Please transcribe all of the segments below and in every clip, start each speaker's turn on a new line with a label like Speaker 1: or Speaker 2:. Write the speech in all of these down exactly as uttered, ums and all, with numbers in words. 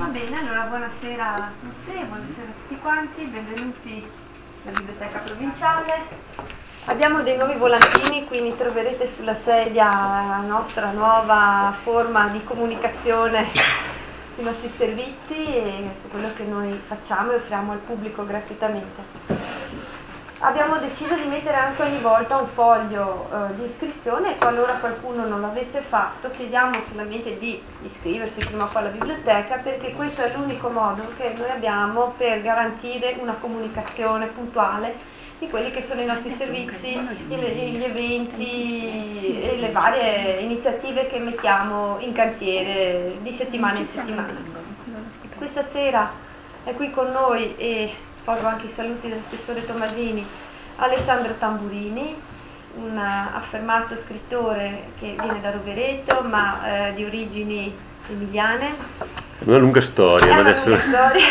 Speaker 1: bene, allora buonasera a tutte e buonasera a tutti quanti, benvenuti alla Biblioteca Provinciale. Abbiamo dei nuovi volantini, quindi troverete sulla sedia la nostra nuova forma di comunicazione sui nostri servizi e su quello che noi facciamo e offriamo al pubblico gratuitamente. Abbiamo deciso di mettere anche ogni volta un foglio eh, di iscrizione e qualora qualcuno non l'avesse fatto chiediamo solamente di iscriversi prima o poi alla biblioteca, perché questo è l'unico modo che noi abbiamo per garantire una comunicazione puntuale di quelli che sono i nostri servizi, gli eventi e le varie iniziative che mettiamo in cantiere di settimana in settimana. Questa sera è qui con noi e porgo anche i saluti dell'assessore Tomasini, Alessandro Tamburini, un affermato scrittore che viene da Rovereto ma eh, di origini emiliane.
Speaker 2: È una lunga storia,
Speaker 1: è
Speaker 2: ma
Speaker 1: una
Speaker 2: adesso...
Speaker 1: lunga storia.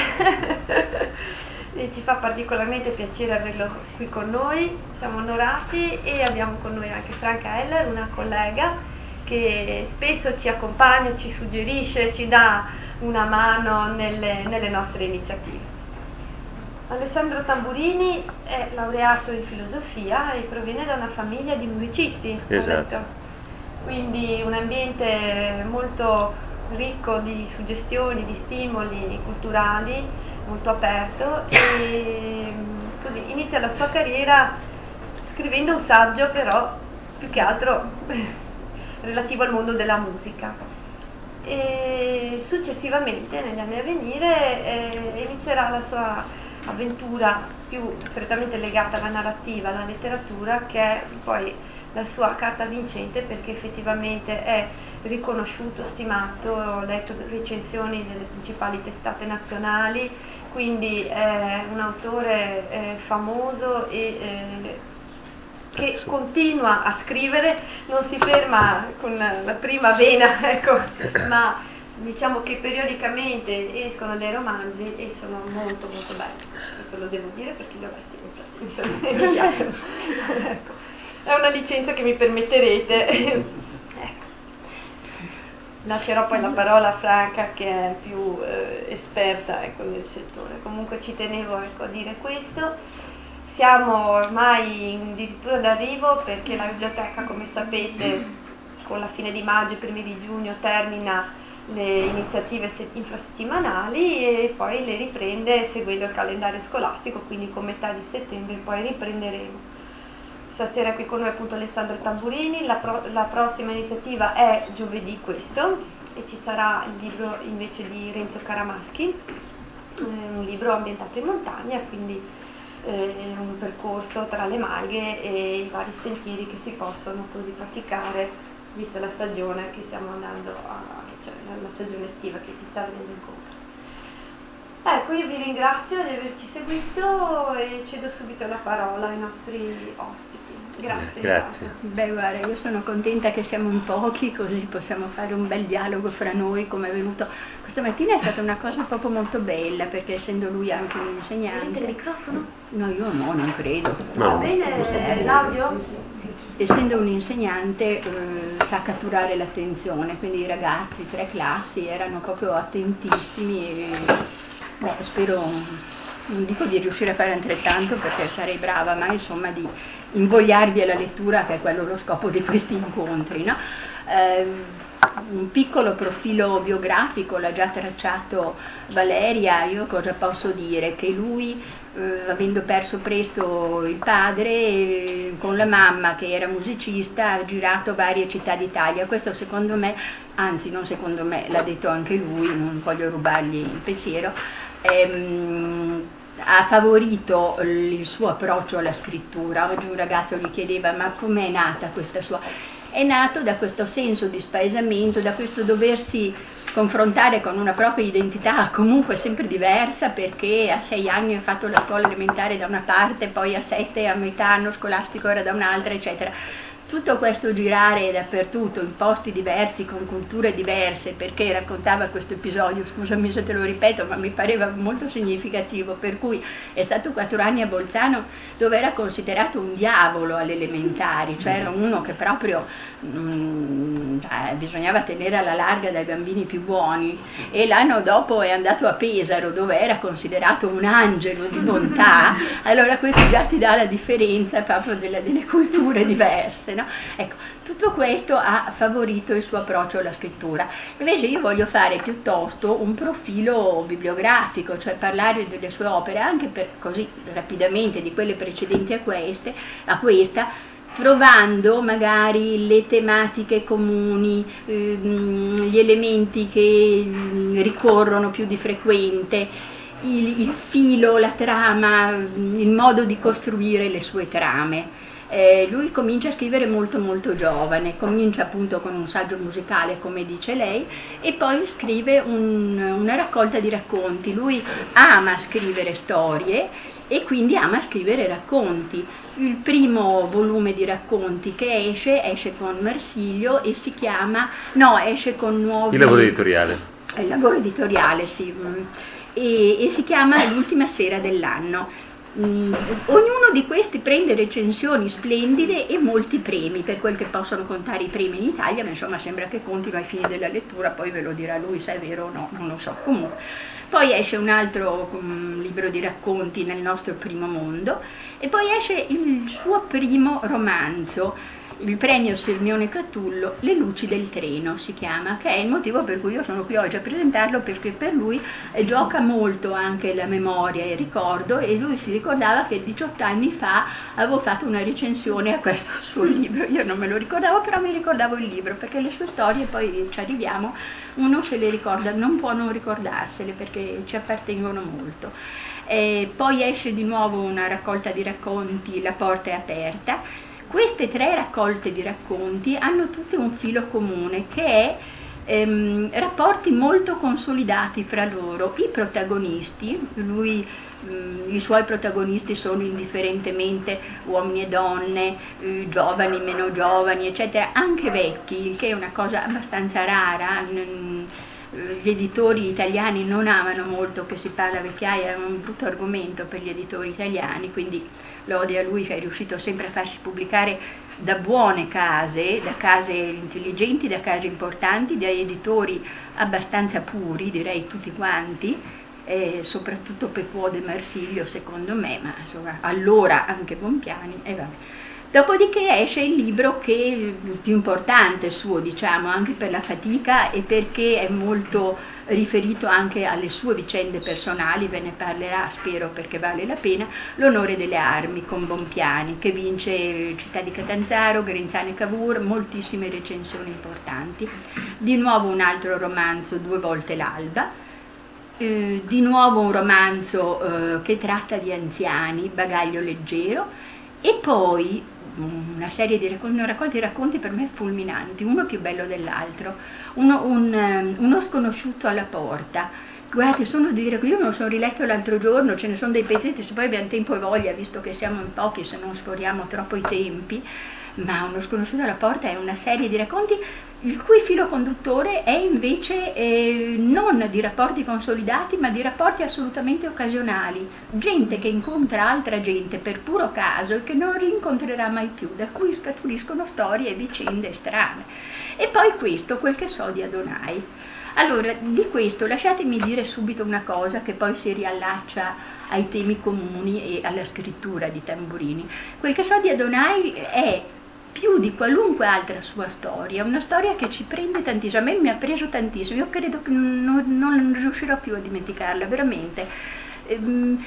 Speaker 1: E ci fa particolarmente piacere averlo qui con noi, siamo onorati e abbiamo con noi anche Franca Heller, una collega che spesso ci accompagna, ci suggerisce, ci dà una mano nelle, nelle nostre iniziative. Alessandro Tamburini è laureato in filosofia e proviene da una famiglia di musicisti,
Speaker 2: esatto.
Speaker 1: Quindi un ambiente molto ricco di suggestioni, di stimoli culturali, molto aperto, e così inizia la sua carriera scrivendo un saggio, però più che altro relativo al mondo della musica. E successivamente, negli anni a venire, eh, inizierà la sua avventura più strettamente legata alla narrativa, alla letteratura, che è poi la sua carta vincente, perché effettivamente è riconosciuto, stimato, ho letto recensioni delle principali testate nazionali, quindi è un autore eh, famoso e eh, che continua a scrivere, non si ferma con la prima vena, ecco, ma diciamo che periodicamente escono dei romanzi e sono molto molto belli. Questo lo devo dire perché li ho letti, mi, sono, mi piacciono. Ecco. È una licenza che mi permetterete. Ecco. Lascerò poi la parola a Franca, che è più eh, esperta, ecco, nel settore. Comunque ci tenevo, ecco, a dire questo. Siamo ormai addirittura d'arrivo, perché la biblioteca, come sapete, con la fine di maggio e i primi di giugno termina le iniziative infrasettimanali e poi le riprende seguendo il calendario scolastico, quindi con metà di settembre poi riprenderemo. Stasera è qui con noi appunto Alessandro Tamburini, la, pro, la prossima iniziativa è giovedì questo e ci sarà il libro invece di Renzo Caramaschi, un libro ambientato in montagna, quindi eh, un percorso tra le malghe e i vari sentieri che si possono così praticare, vista la stagione che stiamo andando a, cioè la stagione estiva che ci sta venendo incontro. Ecco, io vi ringrazio di averci seguito e cedo subito la parola ai nostri ospiti. Grazie.
Speaker 2: Grazie.
Speaker 3: Beh, guarda, io sono contenta che siamo in pochi, così possiamo fare un bel dialogo fra noi, come è venuto questa mattina. È stata una cosa proprio molto bella, perché essendo lui anche un insegnante...
Speaker 1: Vedete il microfono?
Speaker 3: No, io no, non credo.
Speaker 2: No.
Speaker 1: Va bene l'audio?
Speaker 3: Essendo un insegnante eh, sa catturare l'attenzione, quindi i ragazzi, tre classi, erano proprio attentissimi e beh, spero, non dico di riuscire a fare altrettanto perché sarei brava, ma insomma di invogliarvi alla lettura, che è quello lo scopo di questi incontri, no? Eh, un piccolo profilo biografico l'ha già tracciato Valeria. Io cosa posso dire? Che lui, eh, avendo perso presto il padre, eh, con la mamma che era musicista, ha girato varie città d'Italia. Questo secondo me, anzi non secondo me, l'ha detto anche lui, non voglio rubargli il pensiero, ehm, ha favorito il suo approccio alla scrittura. Oggi un ragazzo gli chiedeva: ma com'è nata questa sua... È nato da questo senso di spaesamento, da questo doversi confrontare con una propria identità comunque sempre diversa, perché a sei anni ha fatto la scuola elementare da una parte, poi a sette a metà anno scolastico era da un'altra, eccetera. tutto questo girare dappertutto, in posti diversi, con culture diverse, perché raccontava questo episodio, scusami se te lo ripeto, ma mi pareva molto significativo, per cui è stato quattro anni a Bolzano dove era considerato un diavolo alle elementari, cioè era uno che proprio mm, cioè, bisognava tenere alla larga dai bambini più buoni, e l'anno dopo è andato a Pesaro dove era considerato un angelo di bontà. Allora questo già ti dà la differenza proprio della, delle culture diverse, no? Ecco, tutto questo ha favorito il suo approccio alla scrittura. Invece io voglio fare piuttosto un profilo bibliografico, cioè parlare delle sue opere anche per così rapidamente di quelle precedenti a queste, a questa, trovando magari le tematiche comuni, ehm, gli elementi che mh, ricorrono più di frequente, il, il filo, la trama, il modo di costruire le sue trame. Eh, lui comincia a scrivere molto molto giovane, comincia appunto con un saggio musicale come dice lei e poi scrive un, una raccolta di racconti. Lui ama scrivere storie e quindi ama scrivere racconti. Il primo volume di racconti che esce, esce con Marsilio e si chiama, no, esce con nuovi...
Speaker 2: Il lavoro editoriale.
Speaker 3: Il lavoro editoriale, sì, e, e si chiama L'ultima sera dell'anno. Mm, ognuno di questi prende recensioni splendide e molti premi, per quel che possono contare i premi in Italia, ma insomma sembra che continua ai fini della lettura, poi ve lo dirà lui se è vero o no, non lo so. Comunque, poi esce un altro um, libro di racconti, Nel nostro primo mondo, e poi esce il suo primo romanzo, il premio Sirmione Catullo, Le luci del treno si chiama, che è il motivo per cui io sono qui oggi a presentarlo, perché per lui eh, gioca molto anche la memoria e il ricordo, e lui si ricordava che diciotto anni fa avevo fatto una recensione a questo suo libro. Io non me lo ricordavo, però mi ricordavo il libro, perché le sue storie, poi ci arriviamo, uno se le ricorda, non può non ricordarsele perché ci appartengono molto. Eh, poi esce di nuovo una raccolta di racconti, La porta è aperta. Queste tre raccolte di racconti hanno tutte un filo comune, che è ehm, rapporti molto consolidati fra loro. I protagonisti, lui, mh, i suoi protagonisti sono indifferentemente uomini e donne, eh, giovani, meno giovani, eccetera, anche vecchi, il che è una cosa abbastanza rara. N- Gli editori italiani non amano molto che si parla vecchiaia, è un brutto argomento per gli editori italiani, quindi lode a lui che è riuscito sempre a farsi pubblicare da buone case, da case intelligenti, da case importanti, da editori abbastanza puri, direi tutti quanti, e soprattutto Pequod e Marsilio secondo me, ma insomma allora anche Bompiani, e vabbè. Dopodiché esce il libro che è il più importante suo, diciamo, anche per la fatica e perché è molto riferito anche alle sue vicende personali, ve ne parlerà, spero, perché vale la pena, L'onore delle armi con Bompiani, che vince Città di Catanzaro, Grinzane Cavour, moltissime recensioni importanti. Di nuovo un altro romanzo, Due volte l'alba, eh, di nuovo un romanzo eh, che tratta di anziani, Bagaglio leggero, e poi una serie di racconti, una raccolta di racconti per me fulminanti, uno più bello dell'altro, uno, un, uno sconosciuto alla porta. Guardate, sono di dire che io me lo sono riletto l'altro giorno, ce ne sono dei pezzetti, se poi abbiamo tempo e voglia, visto che siamo in pochi, se non sforiamo troppo i tempi, ma Uno sconosciuto alla porta è una serie di racconti il cui filo conduttore è invece eh, non di rapporti consolidati, ma di rapporti assolutamente occasionali, gente che incontra altra gente per puro caso e che non rincontrerà mai più, da cui scaturiscono storie e vicende strane. E poi questo, Quel che so di Adonai. Allora, di questo lasciatemi dire subito una cosa che poi si riallaccia ai temi comuni e alla scrittura di Tamburini. Quel che so di Adonai è più di qualunque altra sua storia, una storia che ci prende tantissimo, a me mi ha preso tantissimo, io credo che non, non riuscirò più a dimenticarla, veramente, ehm,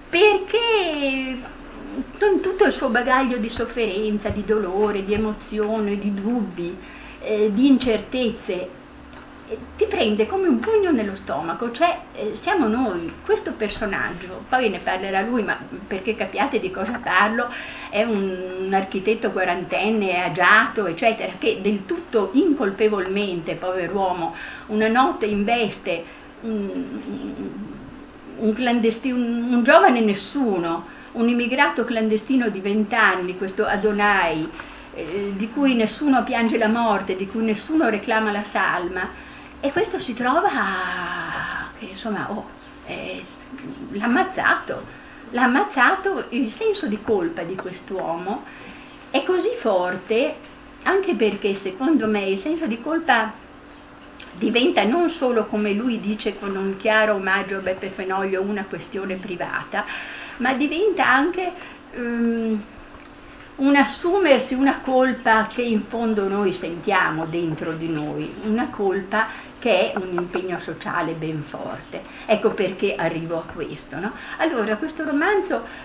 Speaker 3: perché con tutto il suo bagaglio di sofferenza, di dolore, di emozione, di dubbi, eh, di incertezze, ti prende come un pugno nello stomaco, cioè eh, siamo noi, questo personaggio, poi ne parlerà lui, ma perché capiate di cosa parlo, è un, un architetto quarantenne, agiato, eccetera, che del tutto incolpevolmente, pover'uomo, una notte investe un, un, clandestino, un, un giovane nessuno, un immigrato clandestino di vent'anni, questo Adonai, eh, di cui nessuno piange la morte, di cui nessuno reclama la salma, e questo si trova che insomma oh, eh, l'ha ammazzato, l'ha ammazzato, il senso di colpa di quest'uomo è così forte, anche perché secondo me il senso di colpa diventa non solo, come lui dice con un chiaro omaggio a Beppe Fenoglio, una questione privata, ma diventa anche um, un assumersi una colpa che in fondo noi sentiamo dentro di noi, una colpa che è un impegno sociale ben forte. Ecco perché arrivo a questo, no? Allora, questo romanzo,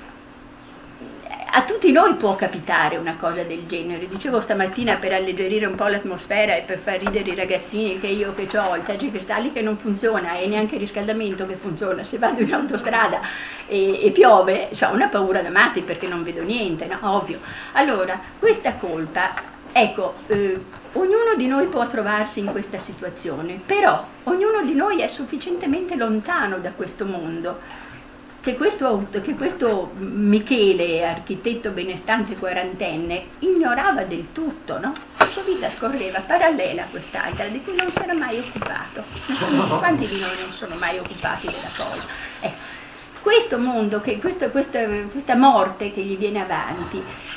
Speaker 3: a tutti noi può capitare una cosa del genere. Dicevo stamattina, per alleggerire un po' l'atmosfera e per far ridere i ragazzini, che io che ho il tergicristalli che non funziona e neanche il riscaldamento che funziona, se vado in autostrada e, e piove, ho una paura da matti perché non vedo niente, no? Ovvio. Allora, questa colpa, ecco, eh, ognuno di noi può trovarsi in questa situazione, però ognuno di noi è sufficientemente lontano da questo mondo che questo, che questo Michele, architetto benestante quarantenne, ignorava del tutto, no? La sua vita scorreva parallela a quest'altra, di cui non si era mai occupato. Quanti di noi non sono mai occupati della cosa? Eh, questo mondo, che, questo, questa, questa morte che gli viene avanti,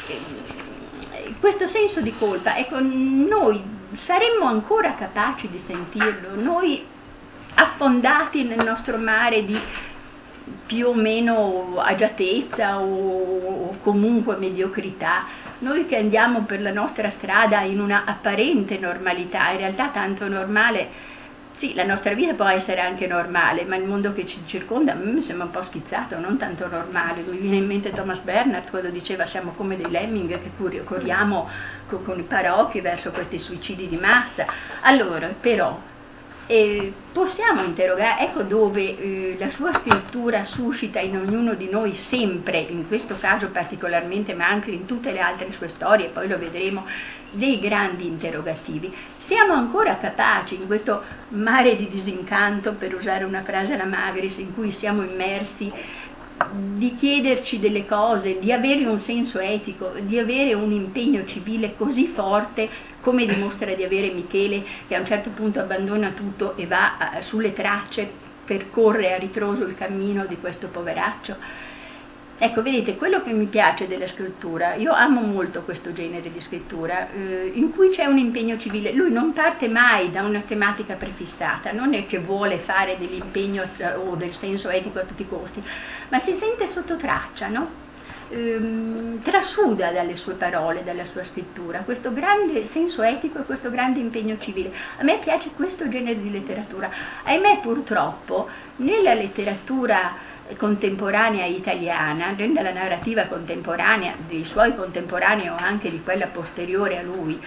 Speaker 3: eh, questo senso di colpa, ecco, noi saremmo ancora capaci di sentirlo, noi affondati nel nostro mare di più o meno agiatezza o, o comunque mediocrità, noi che andiamo per la nostra strada in una apparente normalità, in realtà tanto normale, sì, la nostra vita può essere anche normale, ma il mondo che ci circonda a me mi sembra un po' schizzato, non tanto normale. Mi viene in mente Thomas Bernhard quando diceva siamo come dei lemming che corriamo con, con i paraocchi verso questi suicidi di massa. Allora, però, Eh, possiamo interrogare, ecco dove eh, la sua scrittura suscita in ognuno di noi sempre, in questo caso particolarmente, ma anche in tutte le altre sue storie, poi lo vedremo, dei grandi interrogativi. Siamo ancora capaci, in questo mare di disincanto, per usare una frase alla Magris, in cui siamo immersi, di chiederci delle cose, di avere un senso etico, di avere un impegno civile così forte come dimostra di avere Michele, che a un certo punto abbandona tutto e va uh, sulle tracce, percorre a ritroso il cammino di questo poveraccio. Ecco, vedete, quello che mi piace della scrittura, io amo molto questo genere di scrittura, eh, in cui c'è un impegno civile. Lui non parte mai da una tematica prefissata, non è che vuole fare dell'impegno eh, o del senso etico a tutti i costi, ma si sente sotto traccia, no? Ehm, trasuda dalle sue parole, dalla sua scrittura, questo grande senso etico e questo grande impegno civile. A me piace questo genere di letteratura. Ahimè, purtroppo, nella letteratura contemporanea italiana, nella narrativa contemporanea dei suoi contemporanei o anche di quella posteriore a lui,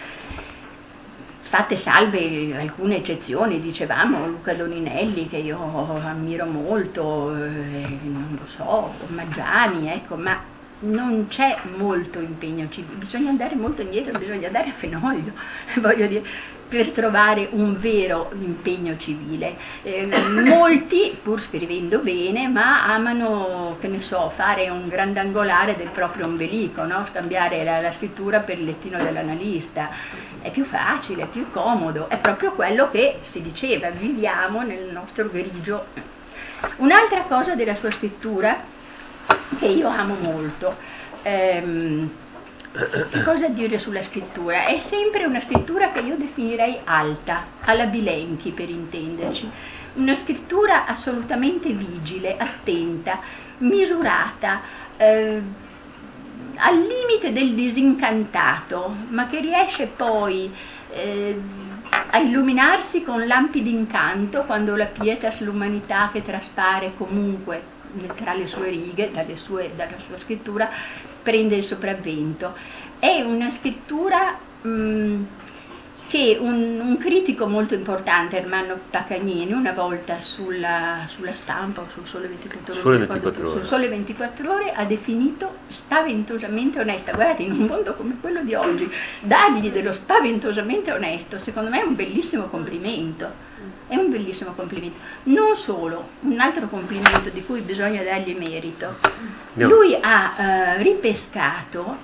Speaker 3: fatte salve alcune eccezioni, dicevamo Luca Doninelli, che io ammiro molto, eh, non lo so, Maggiani, ecco, ma non c'è molto impegno civile, bisogna andare molto indietro, bisogna andare a Fenoglio, voglio dire, per trovare un vero impegno civile. Eh, molti, pur scrivendo bene, ma amano, che ne so, fare un grandangolare del proprio ombelico, no? Scambiare la, la scrittura per il lettino dell'analista. È più facile, è più comodo, è proprio quello che si diceva, viviamo nel nostro grigio. Un'altra cosa della sua scrittura che io amo molto, ehm, che cosa dire sulla scrittura? È sempre una scrittura che io definirei alta, alla Bilenchi per intenderci, una scrittura assolutamente vigile, attenta, misurata, eh, al limite del disincantato, ma che riesce poi eh, a illuminarsi con lampi d'incanto quando la pietas, l'umanità che traspare comunque tra le sue righe, dalle sue, dalla sua scrittura, prende il sopravvento. È una scrittura mh, che un, un critico molto importante, Ermanno Pacagnini, una volta sulla, sulla Stampa o sul Sole ventiquattro Ore,
Speaker 2: Sole ventiquattro Ore.
Speaker 3: sul Sole ventiquattro Ore, ha definito spaventosamente onesta. Guardate, in un mondo come quello di oggi, dargli dello spaventosamente onesto, secondo me è un bellissimo complimento. È un bellissimo complimento. Non solo, un altro complimento di cui bisogna dargli merito.
Speaker 2: No.
Speaker 3: Lui ha eh, ripescato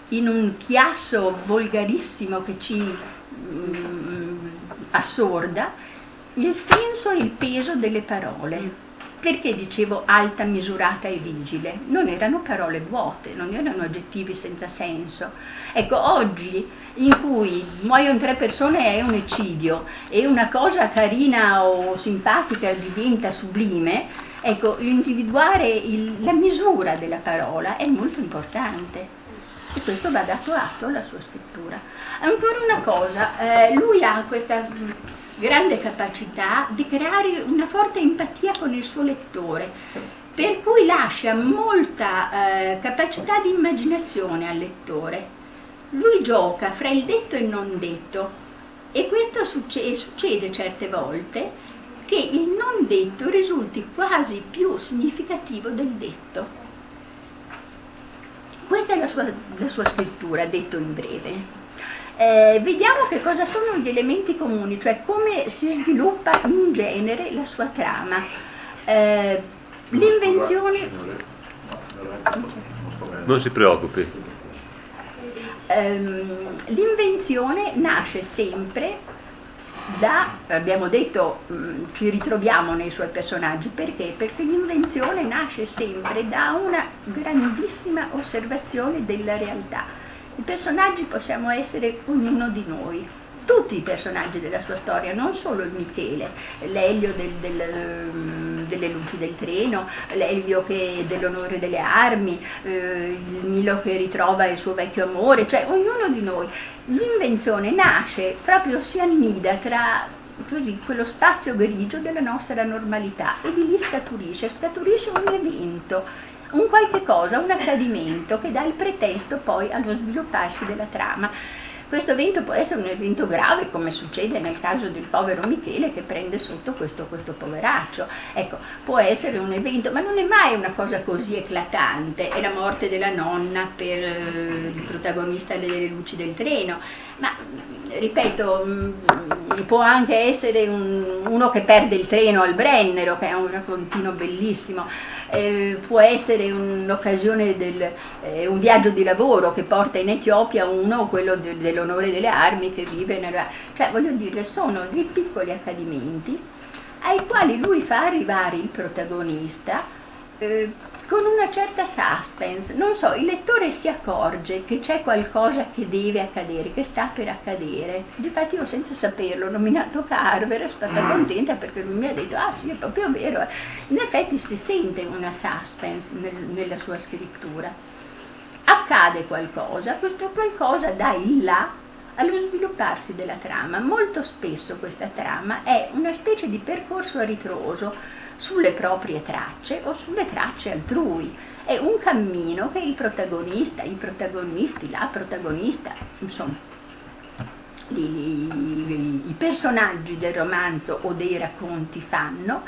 Speaker 3: in un chiasso volgarissimo che ci mm, assorda, il senso e il peso delle parole. Perché dicevo alta, misurata e vigile? Non erano parole vuote, non erano aggettivi senza senso. Ecco, oggi in cui muoiono tre persone è un eccidio e una cosa carina o simpatica diventa sublime, ecco, individuare il, la misura della parola è molto importante e questo va dato atto alla sua scrittura. Ancora una cosa, eh, lui ha questa grande capacità di creare una forte empatia con il suo lettore, per cui lascia molta eh, capacità di immaginazione al lettore. Lui gioca fra il detto e il non detto e questo succede, succede certe volte che il non detto risulti quasi più significativo del detto. Questa è la sua, la sua scrittura, detto in breve. Eh, vediamo che cosa sono gli elementi comuni, cioè come si sviluppa in genere la sua trama. Eh, l'invenzione...
Speaker 2: Non si preoccupi.
Speaker 3: Ehm, l'invenzione nasce sempre da, abbiamo detto, mh, ci ritroviamo nei suoi personaggi, perché? Perché l'invenzione nasce sempre da una grandissima osservazione della realtà. I personaggi possiamo essere ognuno di noi, tutti i personaggi della sua storia, non solo il Michele, l'Elio del, del, delle luci del treno, l'Elvio che dell'onore delle armi, eh, il Milo che ritrova il suo vecchio amore, cioè ognuno di noi. L'invenzione nasce, proprio si annida tra così, quello spazio grigio della nostra normalità e di lì scaturisce, scaturisce un evento, un qualche cosa, un accadimento che dà il pretesto poi allo svilupparsi della trama. Questo evento può essere un evento grave, come succede nel caso del povero Michele che prende sotto questo, questo poveraccio. Ecco, può essere un evento, ma non è mai una cosa così eclatante. È la morte della nonna per eh, il protagonista delle luci del treno, ma ripeto, mh, può anche essere un, uno che perde il treno al Brennero, che è un raccontino bellissimo. Eh, può essere un'occasione del eh, un viaggio di lavoro che porta in Etiopia uno, quello de, dell'onore delle armi, che vive nella... cioè voglio dire, sono dei piccoli accadimenti ai quali lui fa arrivare il protagonista eh, con una certa suspense. Non so, il lettore si accorge che c'è qualcosa che deve accadere, che sta per accadere. Difatti io, senza saperlo, ho nominato Carver, sono stata contenta perché lui mi ha detto ah sì, è proprio vero. In effetti si sente una suspense nel, nella sua scrittura. Accade qualcosa, questo qualcosa dà il là allo svilupparsi della trama. Molto spesso questa trama è una specie di percorso a ritroso sulle proprie tracce o sulle tracce altrui. È un cammino che il protagonista, i protagonisti, la protagonista, insomma, i, i, i personaggi del romanzo o dei racconti fanno.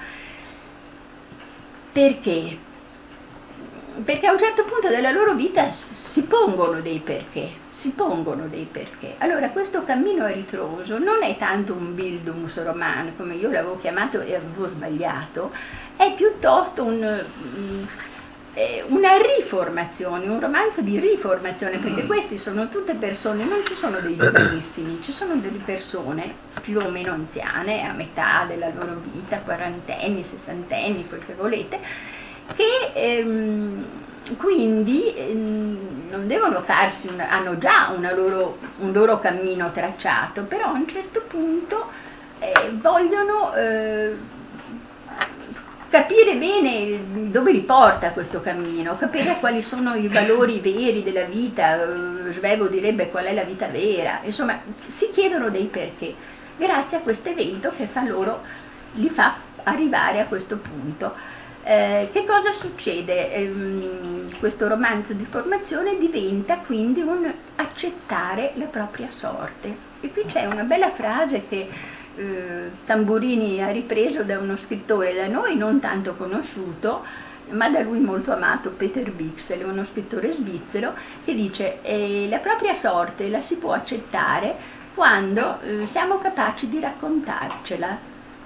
Speaker 3: Perché? Perché a un certo punto della loro vita si pongono dei perché, si pongono dei perché. Allora questo cammino a ritroso non è tanto un Bildungsroman, come io l'avevo chiamato e avevo sbagliato, è piuttosto un, una riformazione, un romanzo di riformazione, perché questi sono tutte persone, non ci sono dei giovanissimi, ci sono delle persone più o meno anziane, a metà della loro vita, quarantenni, sessantenni, quel che volete, che ehm, quindi ehm, non devono farsi, una, hanno già una loro, un loro cammino tracciato, però a un certo punto eh, vogliono eh, capire bene dove li porta questo cammino, capire quali sono i valori veri della vita. eh, Svevo direbbe qual è la vita vera, insomma si chiedono dei perché, grazie a questo evento che fa loro, li fa arrivare a questo punto. Eh, che cosa succede? Ehm, questo romanzo di formazione diventa quindi un accettare la propria sorte. E qui c'è una bella frase che eh, Tamburini ha ripreso da uno scrittore da noi non tanto conosciuto, ma da lui molto amato, Peter Bichsel, uno scrittore svizzero, che dice eh, la propria sorte la si può accettare quando eh, siamo capaci di raccontarcela.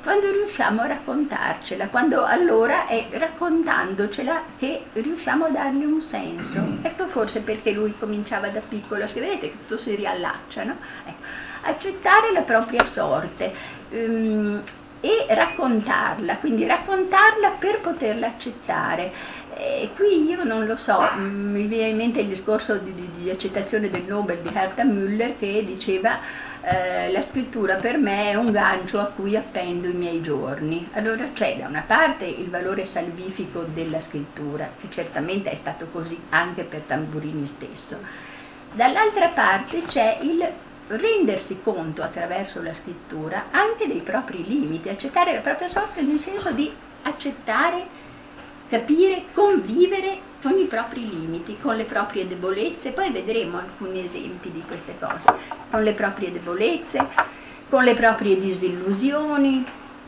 Speaker 3: quando riusciamo a raccontarcela, quando allora è raccontandocela che riusciamo a dargli un senso. Ecco forse perché lui cominciava da piccolo a scrivere, vedete che tutto si riallaccia, no? Ecco, accettare la propria sorte um, e raccontarla, quindi raccontarla per poterla accettare. E qui io non lo so, mi viene in mente il discorso di, di, di accettazione del Nobel di Herta Müller, che diceva Eh, la scrittura per me è un gancio a cui appendo i miei giorni. Allora c'è da una parte il valore salvifico della scrittura, che certamente è stato così anche per Tamburini stesso, dall'altra parte c'è il rendersi conto attraverso la scrittura anche dei propri limiti, accettare la propria sorte nel senso di accettare, capire, convivere con i propri limiti, con le proprie debolezze, poi vedremo alcuni esempi di queste cose, con le proprie debolezze, con le proprie disillusioni,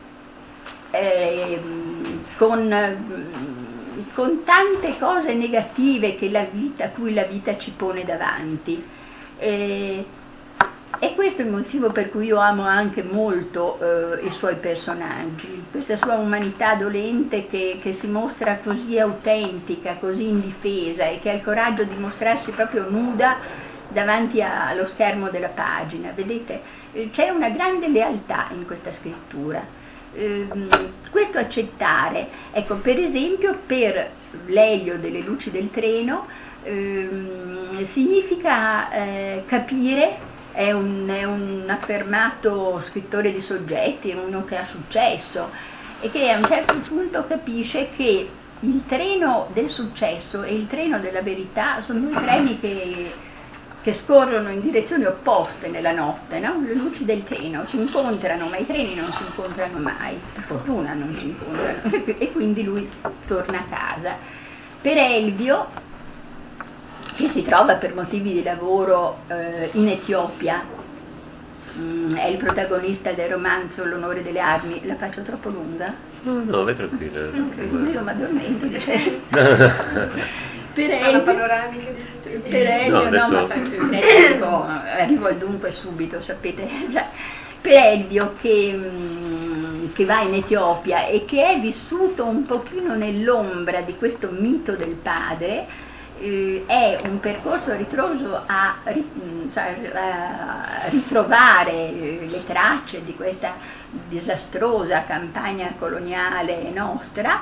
Speaker 3: eh, con, con tante cose negative che la vita, a cui la vita ci pone davanti. Eh, E questo è il motivo per cui io amo anche molto eh, i suoi personaggi, questa sua umanità dolente che, che si mostra così autentica, così indifesa e che ha il coraggio di mostrarsi proprio nuda davanti a, allo schermo della pagina. Vedete, eh, c'è una grande lealtà in questa scrittura. Eh, questo accettare, ecco, per esempio per Lelio delle luci del treno, eh, significa eh, capire. È un, è un affermato scrittore di soggetti, uno che ha successo e che a un certo punto capisce che il treno del successo e il treno della verità sono due treni che, che scorrono in direzioni opposte nella notte, no? Le luci del treno si incontrano, ma i treni non si incontrano mai, per fortuna non si incontrano, e quindi lui torna a casa. Per Elvio, che si trova per motivi di lavoro eh, in Etiopia, mm, è il protagonista del romanzo L'onore delle armi. La faccio troppo lunga?
Speaker 2: No, no, vai tranquilla.
Speaker 3: Okay, io mi addormento, dice. Per Elvio, per Elvio
Speaker 2: no,
Speaker 3: no,
Speaker 2: adesso...
Speaker 3: ma faccio, arrivo, arrivo al dunque subito, sapete. Cioè, per Elvio che, mm, che va in Etiopia e che è vissuto un pochino nell'ombra di questo mito del padre, Eh, è un percorso a ritroso a, cioè, a ritrovare le tracce di questa disastrosa campagna coloniale nostra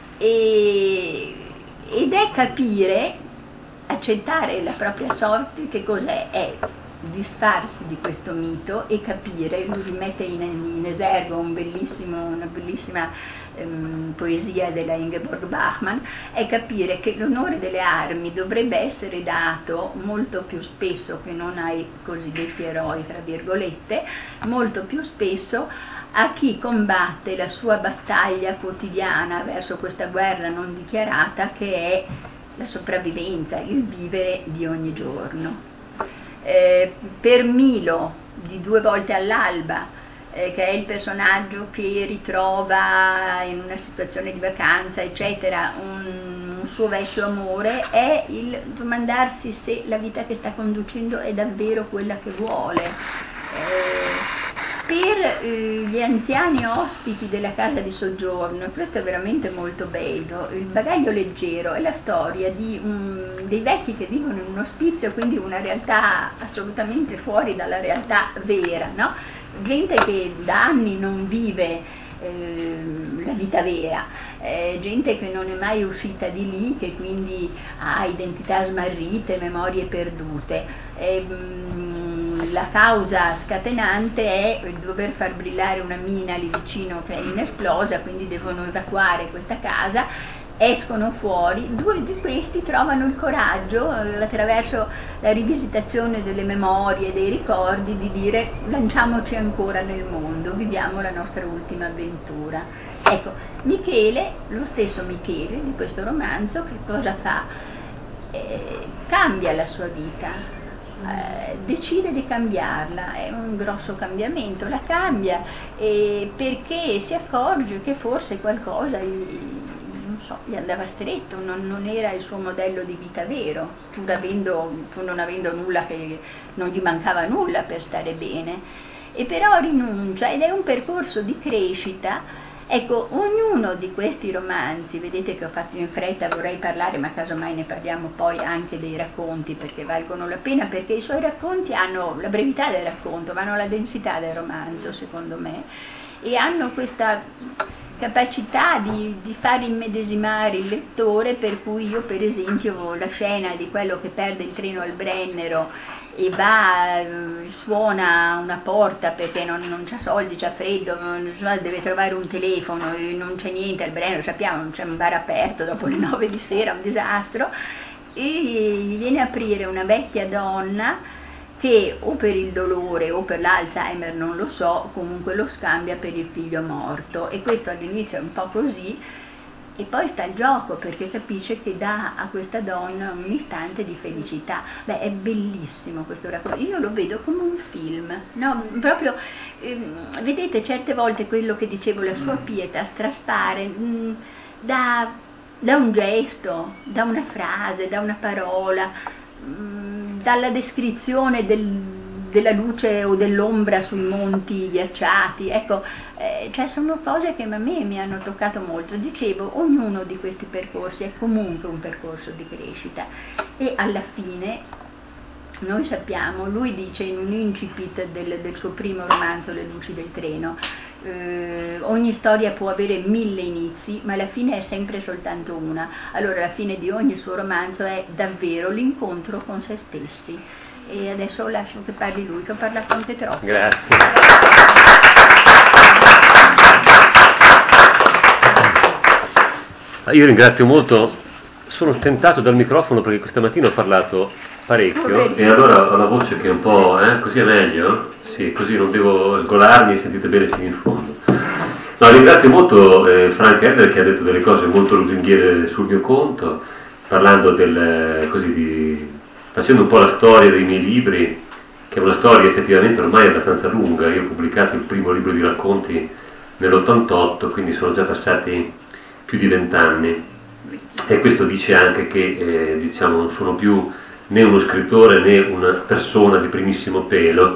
Speaker 3: e, ed è capire, accettare la propria sorte, che cos'è? È disfarsi di questo mito e capire, lui rimette in, in esergo un bellissimo, una bellissima ehm, poesia della Ingeborg Bachmann, è capire che l'onore delle armi dovrebbe essere dato molto più spesso che non ai cosiddetti eroi, tra virgolette, molto più spesso a chi combatte la sua battaglia quotidiana verso questa guerra non dichiarata che è la sopravvivenza, il vivere di ogni giorno. Eh, per Milo di Due volte all'alba, eh, che è il personaggio che ritrova in una situazione di vacanza eccetera un, un suo vecchio amore, è il domandarsi se la vita che sta conducendo è davvero quella che vuole. Eh, per eh, gli anziani ospiti della casa di soggiorno, questo è veramente molto bello, il bagaglio leggero è la storia di um, dei vecchi che vivono in un ospizio, quindi una realtà assolutamente fuori dalla realtà vera, no? Gente che da anni non vive eh, la vita vera, eh, gente che non è mai uscita di lì, che quindi ha identità smarrite, memorie perdute. Eh, La causa scatenante è il dover far brillare una mina lì vicino che è inesplosa, quindi devono evacuare questa casa, escono fuori, due di questi trovano il coraggio, eh, attraverso la rivisitazione delle memorie, dei ricordi, di dire lanciamoci ancora nel mondo, viviamo la nostra ultima avventura. Ecco, Michele, lo stesso Michele di questo romanzo, che cosa fa? Eh, cambia la sua vita. Eh, decide di cambiarla, è un grosso cambiamento, la cambia eh, perché si accorge che forse qualcosa gli, non so, gli andava stretto, non, non era il suo modello di vita vero, pur, avendo, pur non avendo nulla, che non gli mancava nulla per stare bene. e però rinuncia, ed è un percorso di crescita. Ecco, ognuno di questi romanzi, vedete che ho fatto in fretta, vorrei parlare, ma casomai ne parliamo poi anche dei racconti, perché valgono la pena, perché i suoi racconti hanno la brevità del racconto, ma hanno la densità del romanzo, secondo me, e hanno questa capacità di, di far immedesimare il lettore, per cui io per esempio la scena di quello che perde il treno al Brennero e va, suona una porta perché non, non c'ha soldi, c'ha freddo, deve trovare un telefono, non c'è niente al Brennero, sappiamo, non c'è un bar aperto dopo le nove di sera, un disastro, e gli viene a aprire una vecchia donna che o per il dolore o per l'Alzheimer, non lo so, comunque lo scambia per il figlio morto, e questo all'inizio è un po' così, e poi sta il gioco, perché capisce che dà a questa donna un istante di felicità. Beh, è bellissimo questo racconto, io lo vedo come un film, no? Proprio, ehm, vedete, certe volte quello che dicevo, la sua pietas traspare mh, da, da un gesto, da una frase, da una parola, mh, dalla descrizione del, della luce o dell'ombra sui monti ghiacciati, ecco, eh, cioè sono cose che a me mi hanno toccato molto. Dicevo, ognuno di questi percorsi è comunque un percorso di crescita, e alla fine noi sappiamo, lui dice in un incipit del, del suo primo romanzo, Le luci del treno, eh, ogni storia può avere mille inizi, ma la fine è sempre soltanto una. Allora la fine di ogni suo romanzo è davvero l'incontro con se stessi. E adesso lascio che parli lui, che ho parlato anche troppo.
Speaker 2: Grazie. Io ringrazio molto, sono tentato dal microfono perché questa mattina ho parlato parecchio e allora ho la voce che è un po', eh, così è meglio? Sì, così non devo sgolarmi e sentite bene fino in fondo. No, ringrazio molto eh, Frank Herbert, che ha detto delle cose molto lusinghiere sul mio conto, parlando del, così di, facendo un po' la storia dei miei libri, che è una storia effettivamente ormai abbastanza lunga. Io ho pubblicato il primo libro di racconti nell'ottantotto, quindi sono già passati più di vent'anni, e questo dice anche che eh, diciamo, non sono più né uno scrittore né una persona di primissimo pelo.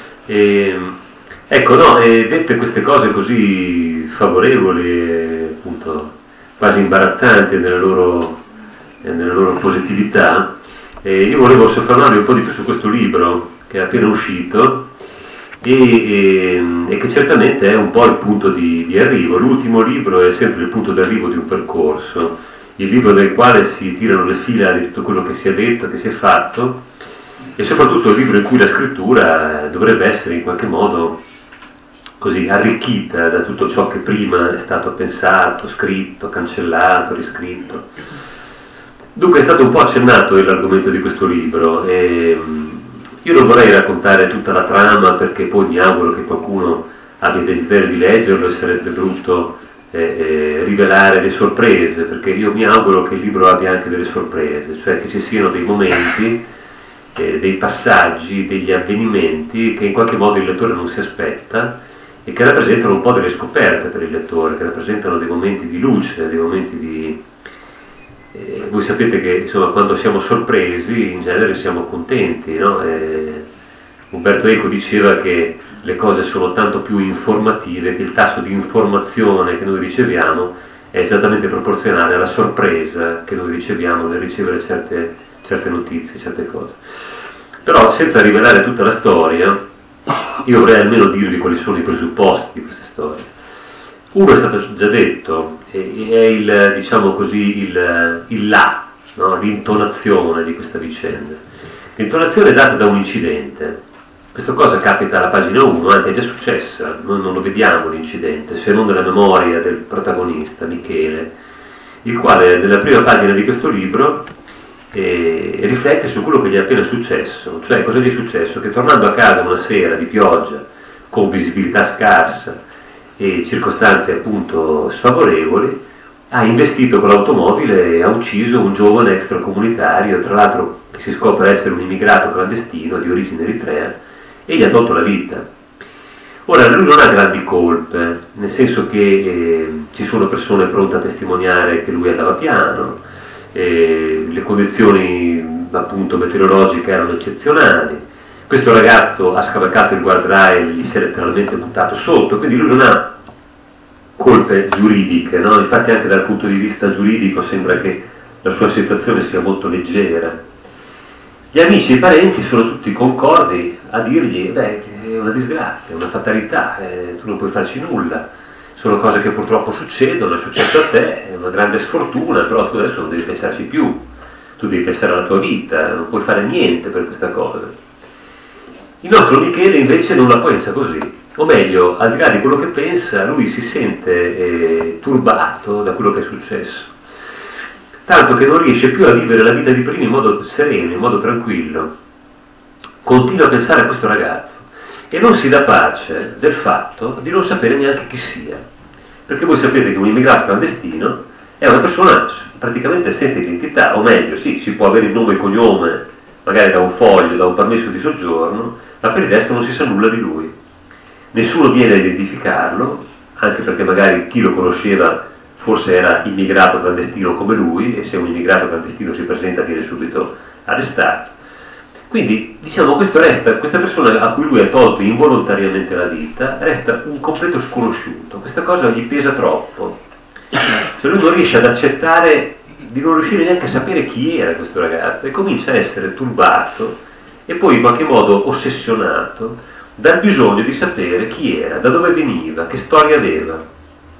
Speaker 2: E, ecco, no, e dette queste cose così favorevoli, appunto quasi imbarazzanti nella loro, eh, nella loro positività, eh, io volevo soffermarmi un po' di più su questo libro che è appena uscito e, e, e che certamente è un po' il punto di, di arrivo. L'ultimo libro è sempre il punto d'arrivo di un percorso, il libro nel quale si tirano le fila di tutto quello che si è detto, che si è fatto, e soprattutto il libro in cui la scrittura dovrebbe essere in qualche modo così arricchita da tutto ciò che prima è stato pensato, scritto, cancellato, riscritto. Dunque è stato un po' accennato l'argomento di questo libro, e io non vorrei raccontare tutta la trama perché poi mi auguro che qualcuno abbia desiderio di leggerlo, e sarebbe brutto eh, eh, rivelare le sorprese, perché io mi auguro che il libro abbia anche delle sorprese, cioè che ci siano dei momenti, eh, dei passaggi, degli avvenimenti che in qualche modo il lettore non si aspetta e che rappresentano un po' delle scoperte per il lettore, che rappresentano dei momenti di luce, dei momenti di... Eh, voi sapete che insomma, quando siamo sorpresi in genere siamo contenti, no? Eh, Umberto Eco diceva che le cose sono tanto più informative, che il tasso di informazione che noi riceviamo è esattamente proporzionale alla sorpresa che noi riceviamo nel ricevere certe, certe notizie, certe cose. Però senza rivelare tutta la storia, io vorrei almeno dirvi quali sono i presupposti di questa storia. Uno è stato già detto, è il, diciamo così, il, il là, no? L'intonazione di questa vicenda. L'intonazione è data da un incidente. Questa cosa capita alla pagina uno, anzi è già successa, noi non lo vediamo l'incidente, se non nella memoria del protagonista, Michele, il quale nella prima pagina di questo libro eh, riflette su quello che gli è appena successo. Cioè, cosa gli è successo? Che tornando a casa una sera di pioggia, con visibilità scarsa, e circostanze appunto sfavorevoli, ha investito con l'automobile e ha ucciso un giovane extracomunitario, tra l'altro che si scopre essere un immigrato clandestino di origine eritrea, e gli ha tolto la vita. Ora lui non ha grandi colpe, nel senso che eh, ci sono persone pronte a testimoniare che lui andava piano, eh, le condizioni appunto meteorologiche erano eccezionali, questo ragazzo ha scavalcato il guardrail, gli si è letteralmente buttato sotto, quindi lui non ha colpe giuridiche, no? Infatti anche dal punto di vista giuridico sembra che la sua situazione sia molto leggera. Gli amici e i parenti sono tutti concordi a dirgli, beh, è una disgrazia, è una fatalità, eh, tu non puoi farci nulla, sono cose che purtroppo succedono, è successo a te, è una grande sfortuna, però tu adesso non devi pensarci più, tu devi pensare alla tua vita, non puoi fare niente per questa cosa. Il nostro Michele invece non la pensa così, o meglio, al di là di quello che pensa, lui si sente eh, turbato da quello che è successo, tanto che non riesce più a vivere la vita di prima in modo sereno, in modo tranquillo. Continua a pensare a questo ragazzo e non si dà pace del fatto di non sapere neanche chi sia, perché voi sapete che un immigrato clandestino è una persona praticamente senza identità, o meglio, sì, si può avere il nome e il cognome, magari da un foglio, da un permesso di soggiorno, ma per il resto non si sa nulla di lui. Nessuno viene a identificarlo, anche perché magari chi lo conosceva forse era immigrato clandestino come lui, e se un immigrato clandestino si presenta viene subito arrestato. Quindi, diciamo, questo resta, questa persona a cui lui ha tolto involontariamente la vita resta un completo sconosciuto. Questa cosa gli pesa troppo. Se lui non riesce ad accettare di non riuscire neanche a sapere chi era questo ragazzo, e comincia a essere turbato e poi in qualche modo ossessionato dal bisogno di sapere chi era, da dove veniva, che storia aveva.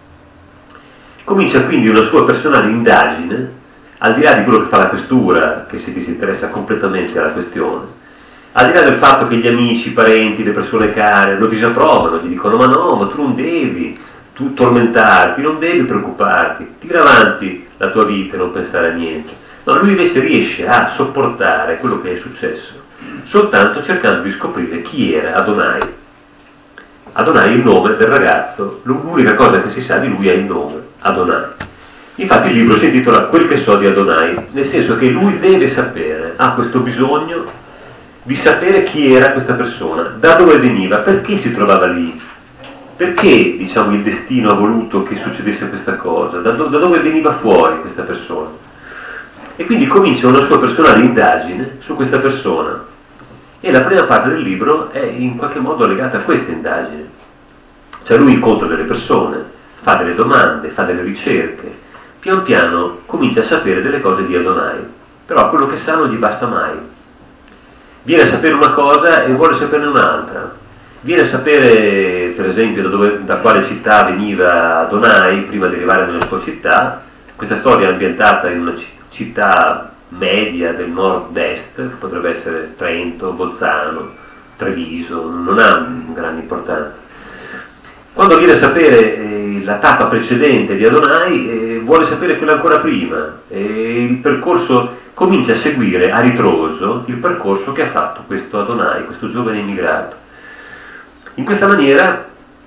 Speaker 2: Comincia quindi una sua personale indagine, al di là di quello che fa la questura, che si disinteressa completamente alla questione, al di là del fatto che gli amici, i parenti, le persone care lo disapprovano, gli dicono ma no, ma tu non devi tu tormentarti, non devi preoccuparti, tira avanti la tua vita e non pensare a niente. No, lui invece riesce a sopportare quello che è successo, soltanto cercando di scoprire chi era Adonai. Adonai è il nome del ragazzo, l'unica cosa che si sa di lui è il nome, Adonai. Infatti il libro si intitola Quel che so di Adonai, nel senso che lui deve sapere, ha questo bisogno di sapere chi era questa persona, da dove veniva, perché si trovava lì, perché, diciamo, il destino ha voluto che succedesse questa cosa, da, do- da dove veniva fuori questa persona. E quindi comincia una sua personale indagine su questa persona, e la prima parte del libro è in qualche modo legata a questa indagine. Cioè lui incontra delle persone, fa delle domande, fa delle ricerche, pian piano comincia a sapere delle cose di Adonai, però quello che sa non gli basta mai. Viene a sapere una cosa e vuole saperne un'altra. Viene a sapere, per esempio, da, dove, da quale città veniva Adonai prima di arrivare nella sua città. Questa storia è ambientata in una città media del nord-est, che potrebbe essere Trento, Bolzano, Treviso, non ha grande importanza. Quando viene a sapere eh, la tappa precedente di Adonai, eh, vuole sapere quella ancora prima, e il percorso comincia a seguire a ritroso il percorso che ha fatto questo Adonai, questo giovane immigrato. In questa maniera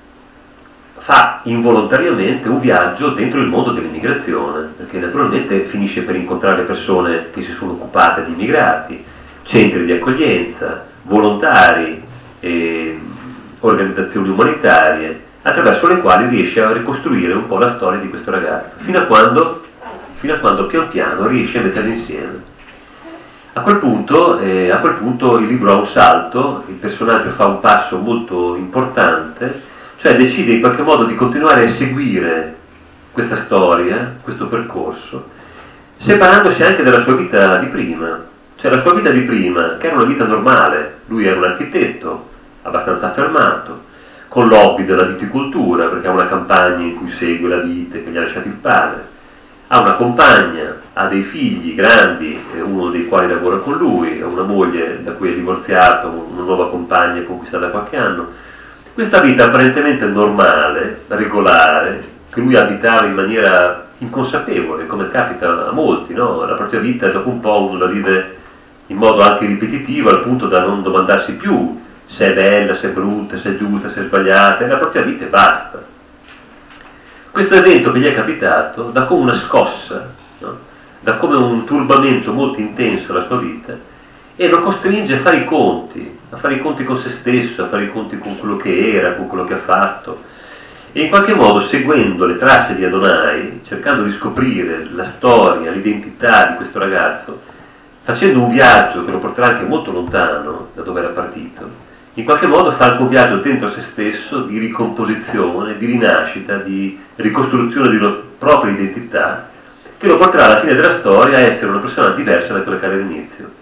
Speaker 2: fa involontariamente un viaggio dentro il mondo dell'immigrazione, perché naturalmente finisce per incontrare persone che si sono occupate di immigrati, centri di accoglienza, volontari, eh, organizzazioni umanitarie, attraverso le quali riesce a ricostruire un po' la storia di questo ragazzo, fino a quando, fino a quando pian piano riesce a metterli insieme. A quel punto, eh, a quel punto il libro ha un salto, il personaggio fa un passo molto importante, cioè decide in qualche modo di continuare a seguire questa storia, questo percorso, separandosi anche dalla sua vita di prima. Cioè la sua vita di prima, che era una vita normale, lui era un architetto, abbastanza affermato, con l'hobby della viticoltura, perché ha una campagna in cui segue la vite che gli ha lasciato il padre, ha una compagna, ha dei figli grandi, uno dei quali lavora con lui, ha una moglie da cui è divorziato, una nuova compagna conquistata da qualche anno. Questa vita apparentemente normale, regolare, che lui abitava in maniera inconsapevole, come capita a molti, no? La propria vita dopo un po' uno la vive in modo anche ripetitivo, al punto da non domandarsi più se è bella, se è brutta, se è giusta, se è sbagliata, è la propria vita e basta. Questo evento che gli è capitato dà come una scossa, no? Dà come un turbamento molto intenso alla sua vita e lo costringe a fare i conti, a fare i conti con se stesso, a fare i conti con quello che era, con quello che ha fatto. E in qualche modo, seguendo le tracce di Adonai, cercando di scoprire la storia, l'identità di questo ragazzo, facendo un viaggio che lo porterà anche molto lontano da dove era partito, in qualche modo fa anche un viaggio dentro se stesso di ricomposizione, di rinascita, di ricostruzione di una propria identità, che lo porterà alla fine della storia a essere una persona diversa da quella che era all'inizio.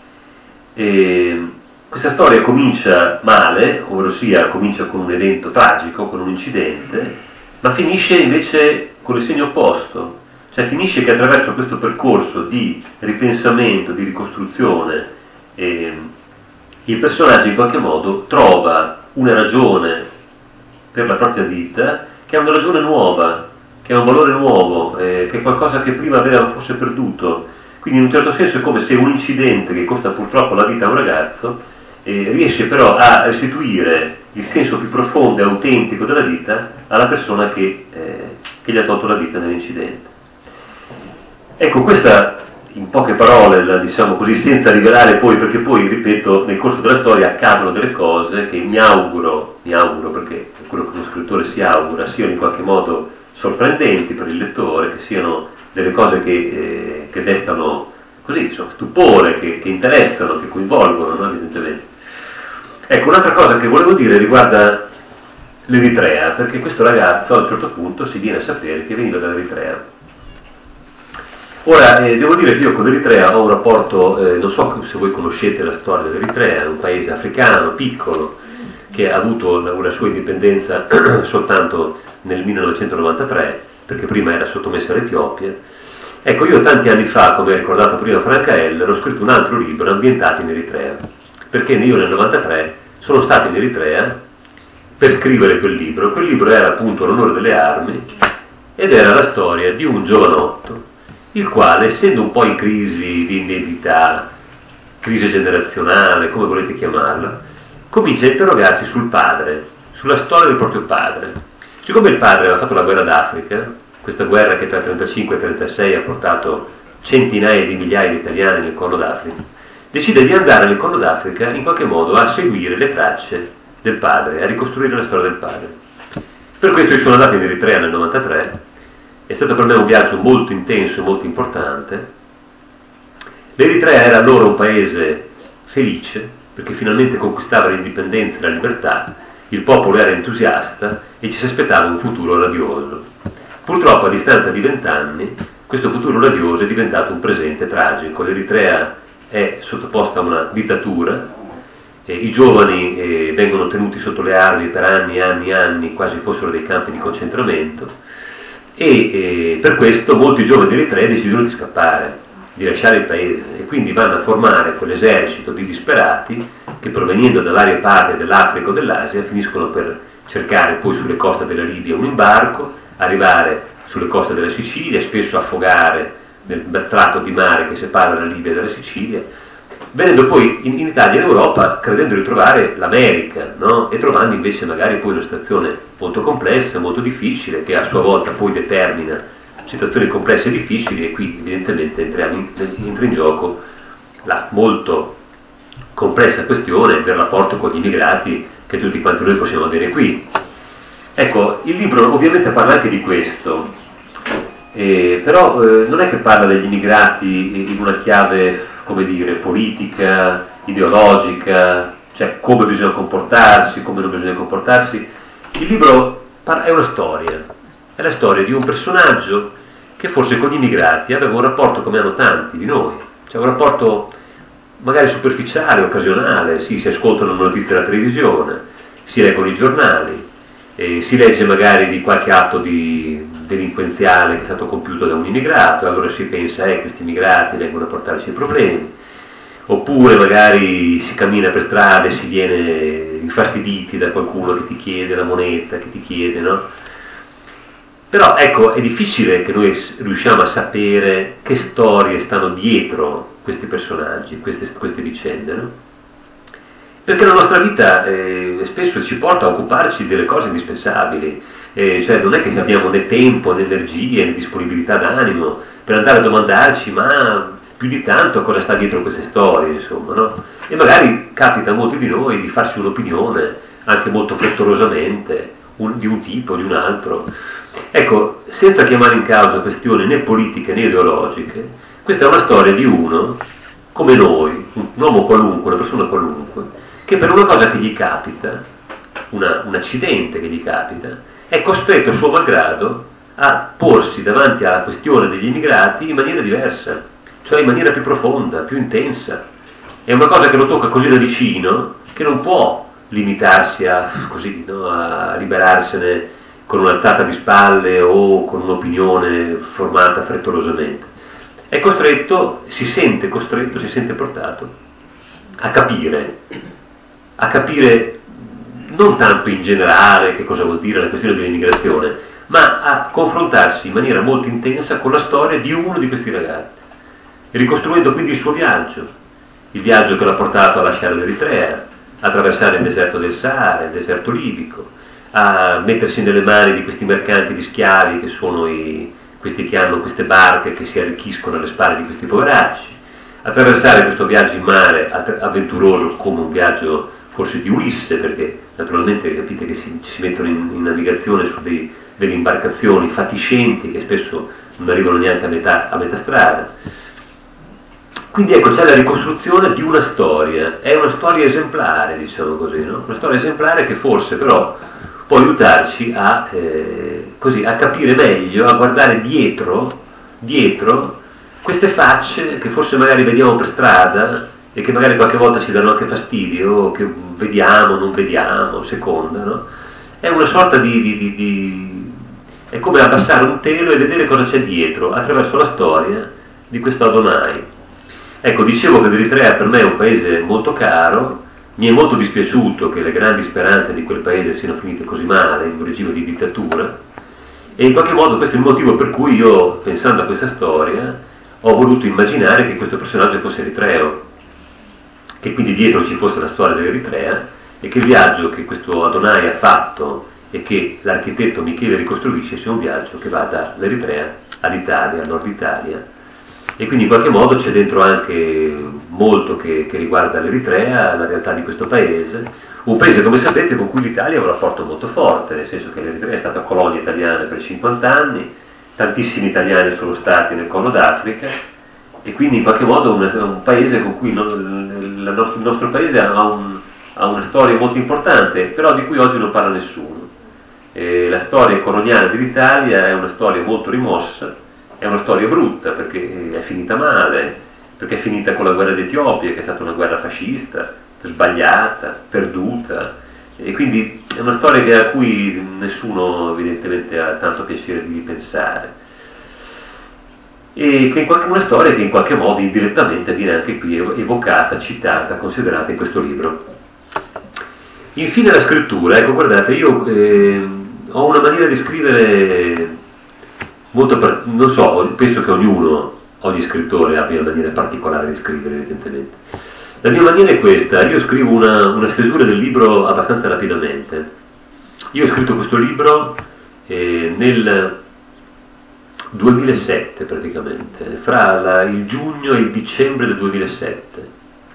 Speaker 2: E questa storia comincia male, ovvero sia comincia con un evento tragico, con un incidente, ma finisce invece con il segno opposto, cioè finisce che attraverso questo percorso di ripensamento, di ricostruzione, eh, il personaggio in qualche modo trova una ragione per la propria vita, che è una ragione nuova, che ha un valore nuovo, eh, che è qualcosa che prima aveva forse perduto. Quindi in un certo senso è come se un incidente che costa purtroppo la vita a un ragazzo eh, riesce però a restituire il senso più profondo e autentico della vita alla persona che, eh, che gli ha tolto la vita nell'incidente. Ecco, questa in poche parole, la, diciamo così, senza rivelare poi, perché poi, ripeto, nel corso della storia accadono delle cose che mi auguro, mi auguro perché è quello che uno scrittore si augura, siano in qualche modo sorprendenti per il lettore, che siano delle cose che, eh, che destano così, insomma, stupore, che, che interessano, che coinvolgono, no? Evidentemente. Ecco, un'altra cosa che volevo dire riguarda l'Eritrea, perché questo ragazzo a un certo punto si viene a sapere che veniva dall'Eritrea. Ora, eh, devo dire che io con l'Eritrea ho un rapporto, eh, non so se voi conoscete la storia dell'Eritrea, è un paese africano, piccolo, che ha avuto la, la sua indipendenza soltanto nel millenovecentonovantatré, perché prima era sottomessa all'Etiopia. Ecco, io tanti anni fa, come ha ricordato prima Franca Heller, ho scritto un altro libro ambientato in Eritrea, perché io nel novantatré sono stato in Eritrea per scrivere quel libro. Quel libro era appunto L'onore delle armi ed era la storia di un giovanotto il quale, essendo un po' in crisi di identità, crisi generazionale, come volete chiamarla, comincia a interrogarsi sul padre, sulla storia del proprio padre. Siccome il padre aveva fatto la guerra d'Africa, questa guerra che tra il trentacinque e il trentasei ha portato centinaia di migliaia di italiani nel Corno d'Africa, decide di andare nel Corno d'Africa in qualche modo a seguire le tracce del padre, a ricostruire la storia del padre. Per questo io sono andato in Eritrea nel novantatré. È stato per me un viaggio molto intenso e molto importante. L'Eritrea era allora un paese felice, perché finalmente conquistava l'indipendenza e la libertà, il popolo era entusiasta e ci si aspettava un futuro radioso. Purtroppo a distanza di vent'anni questo futuro radioso è diventato un presente tragico. L'Eritrea è sottoposta a una dittatura, eh, i giovani eh, vengono tenuti sotto le armi per anni e anni e anni, quasi fossero dei campi di concentramento, e eh, per questo molti giovani eritrei decidono di scappare, di lasciare il paese, e quindi vanno a formare quell'esercito di disperati che, provenendo da varie parti dell'Africa o dell'Asia, finiscono per cercare poi sulle coste della Libia un imbarco, arrivare sulle coste della Sicilia, spesso affogare nel tratto di mare che separa la Libia dalla Sicilia, venendo poi in, in Italia e in Europa credendo di trovare l'America, no? E trovando invece magari poi una situazione molto complessa, molto difficile, che a sua volta poi determina situazioni complesse e difficili, e qui evidentemente entriamo in, entra in gioco la molto complessa questione del rapporto con gli immigrati che tutti quanti noi possiamo avere qui. Ecco, il libro ovviamente parla anche di questo, eh, però eh, non è che parla degli immigrati in una chiave, come dire, politica, ideologica, cioè come bisogna comportarsi, come non bisogna comportarsi. Il libro è una storia, è la storia di un personaggio che forse con gli immigrati aveva un rapporto come hanno tanti di noi, cioè un rapporto magari superficiale, occasionale, sì, si ascoltano notizie della televisione, si leggono i giornali, e si legge magari di qualche atto di delinquenziale che è stato compiuto da un immigrato, e allora si pensa eh questi immigrati vengono a portarci problemi, oppure magari si cammina per strada e si viene infastiditi da qualcuno che ti chiede la moneta, che ti chiede, no? Però ecco, è difficile che noi riusciamo a sapere che storie stanno dietro questi personaggi, queste, queste vicende, no? Perché la nostra vita eh, spesso ci porta a occuparci delle cose indispensabili, eh, cioè non è che abbiamo né tempo, né energie, né disponibilità d'animo per andare a domandarci ma più di tanto cosa sta dietro queste storie, insomma, no? E magari capita a molti di noi di farsi un'opinione anche molto frettolosamente un, di un tipo o di un altro. Ecco, senza chiamare in causa questioni né politiche né ideologiche, questa è una storia di uno come noi, un uomo qualunque, una persona qualunque, che per una cosa che gli capita, una, un accidente che gli capita, è costretto a suo malgrado a porsi davanti alla questione degli immigrati in maniera diversa, cioè in maniera più profonda, più intensa. È una cosa che lo tocca così da vicino che non può limitarsi a, così, no, a liberarsene con un'alzata di spalle o con un'opinione formata frettolosamente. È costretto, si sente costretto, si sente portato a capire, a capire non tanto in generale che cosa vuol dire la questione dell'immigrazione, ma a confrontarsi in maniera molto intensa con la storia di uno di questi ragazzi, ricostruendo quindi il suo viaggio, il viaggio che l'ha portato a lasciare l'Eritrea, a attraversare il deserto del Sahara, il deserto libico, a mettersi nelle mani di questi mercanti di schiavi che sono i, questi che hanno queste barche che si arricchiscono alle spalle di questi poveracci, attraversare questo viaggio in mare avventuroso come un viaggio forse di Ulisse, perché naturalmente capite che si, si mettono in, in navigazione su dei, delle imbarcazioni fatiscenti che spesso non arrivano neanche a metà, a metà strada. Quindi ecco, c'è la ricostruzione di una storia, è una storia esemplare, diciamo così, no? Una storia esemplare che forse però può aiutarci a, eh, così, a capire meglio, a guardare dietro, dietro queste facce che forse magari vediamo per strada e che magari qualche volta ci danno anche fastidio, che vediamo, non vediamo, seconda, no? È una sorta di, di, di, di... è come abbassare un telo e vedere cosa c'è dietro, attraverso la storia di questo Adonai. Ecco, dicevo che l'Eritrea per me è un paese molto caro, mi è molto dispiaciuto che le grandi speranze di quel paese siano finite così male, in un regime di dittatura, e in qualche modo questo è il motivo per cui io, pensando a questa storia, ho voluto immaginare che questo personaggio fosse eritreo, che quindi dietro ci fosse la storia dell'Eritrea e che il viaggio che questo Adonai ha fatto e che l'architetto Michele ricostruisce sia un viaggio che va dall'Eritrea all'Italia, al nord Italia. E quindi in qualche modo c'è dentro anche molto che, che riguarda l'Eritrea, la realtà di questo paese, un paese, come sapete, con cui l'Italia ha un rapporto molto forte, nel senso che l'Eritrea è stata colonia italiana per cinquanta anni, tantissimi italiani sono stati nel Corno d'Africa e quindi in qualche modo un, un paese con cui non, il, nostro, il nostro paese ha, un, ha una storia molto importante, però di cui oggi non parla nessuno. E la storia coloniale dell'Italia è una storia molto rimossa, è una storia brutta perché è finita male, perché è finita con la guerra d'Etiopia, che è stata una guerra fascista, sbagliata, perduta, e quindi è una storia a cui nessuno evidentemente ha tanto piacere di pensare, e che è una storia che in qualche modo indirettamente viene anche qui evocata, citata, considerata in questo libro. Infine la scrittura, ecco, guardate, io eh, ho una maniera di scrivere molto, per, non so, penso che ognuno, ogni scrittore abbia una maniera particolare di scrivere, evidentemente. La mia maniera è questa: io scrivo una, una stesura del libro abbastanza rapidamente. Io ho scritto questo libro eh, nel duemilasette praticamente, fra la, il giugno e il dicembre del duemilasette.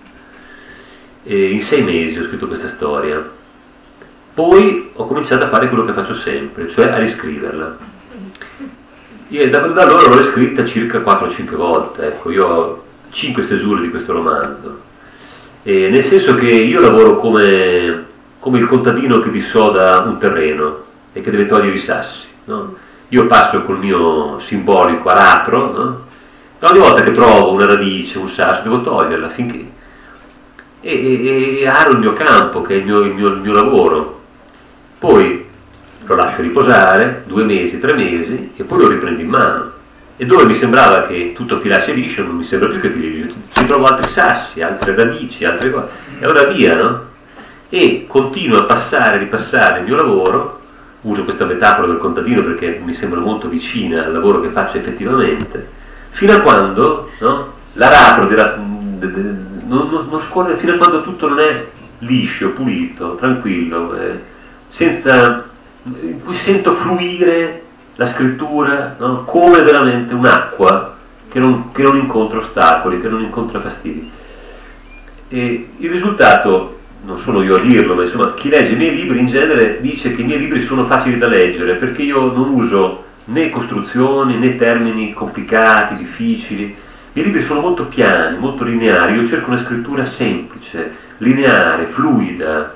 Speaker 2: E in sei mesi ho scritto questa storia. Poi ho cominciato a fare quello che faccio sempre, cioè a riscriverla. Io da, da allora l'ho riscritta circa quattro o cinque volte, ecco, io ho cinque stesure di questo romanzo, e nel senso che io lavoro come, come il contadino che dissoda un terreno e che deve togliere i sassi, no? Io passo col mio simbolico aratro, no? E ogni volta che trovo una radice, un sasso, devo toglierla finché e, e, e aro il mio campo, che è il mio, il mio, il mio lavoro. Poi lo lascio riposare due mesi, tre mesi e poi lo riprendo in mano, e dove mi sembrava che tutto filasse liscio non mi sembra più che fili liscio, ci trovo altri sassi, altre radici, altre cose, e ora via, no? E continuo a passare, ripassare il mio lavoro, uso questa metafora del contadino perché mi sembra molto vicina al lavoro che faccio effettivamente, fino a quando, no? L'aratro della, non, non, non scorre, fino a quando tutto non è liscio, pulito, tranquillo, eh, senza, in cui sento fluire la scrittura, no? Come veramente un'acqua che non, che non incontra ostacoli, che non incontra fastidi. E il risultato, non sono io a dirlo, ma insomma chi legge i miei libri in genere dice che i miei libri sono facili da leggere, perché io non uso né costruzioni né termini complicati, difficili, mi miei libri sono molto piani, molto lineari, io cerco una scrittura semplice, lineare, fluida,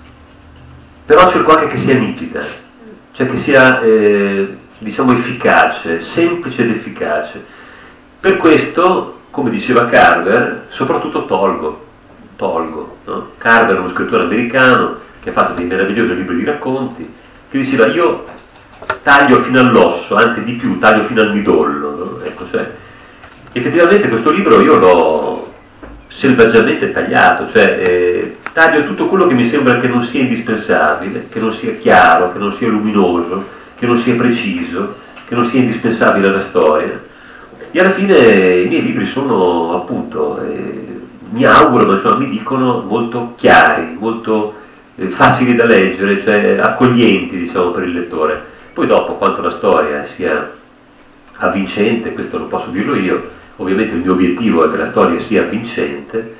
Speaker 2: però cerco anche che sia nitida, cioè che sia eh, diciamo efficace, semplice ed efficace. Per questo, come diceva Carver, soprattutto tolgo, tolgo. No? Carver è uno scrittore americano che ha fatto dei meravigliosi libri di racconti, che diceva io taglio fino all'osso, anzi di più, taglio fino al midollo. No? Ecco, cioè, effettivamente questo libro io l'ho selvaggiamente tagliato, cioè eh, taglio tutto quello che mi sembra che non sia indispensabile, che non sia chiaro, che non sia luminoso, che non sia preciso, che non sia indispensabile alla storia. E alla fine i miei libri sono appunto, eh, mi auguro, ma insomma, mi dicono molto chiari, molto eh, facili da leggere, cioè accoglienti, diciamo, per il lettore. Poi dopo, quanto la storia sia avvincente, questo lo posso dirlo io, ovviamente il mio obiettivo è che la storia sia avvincente,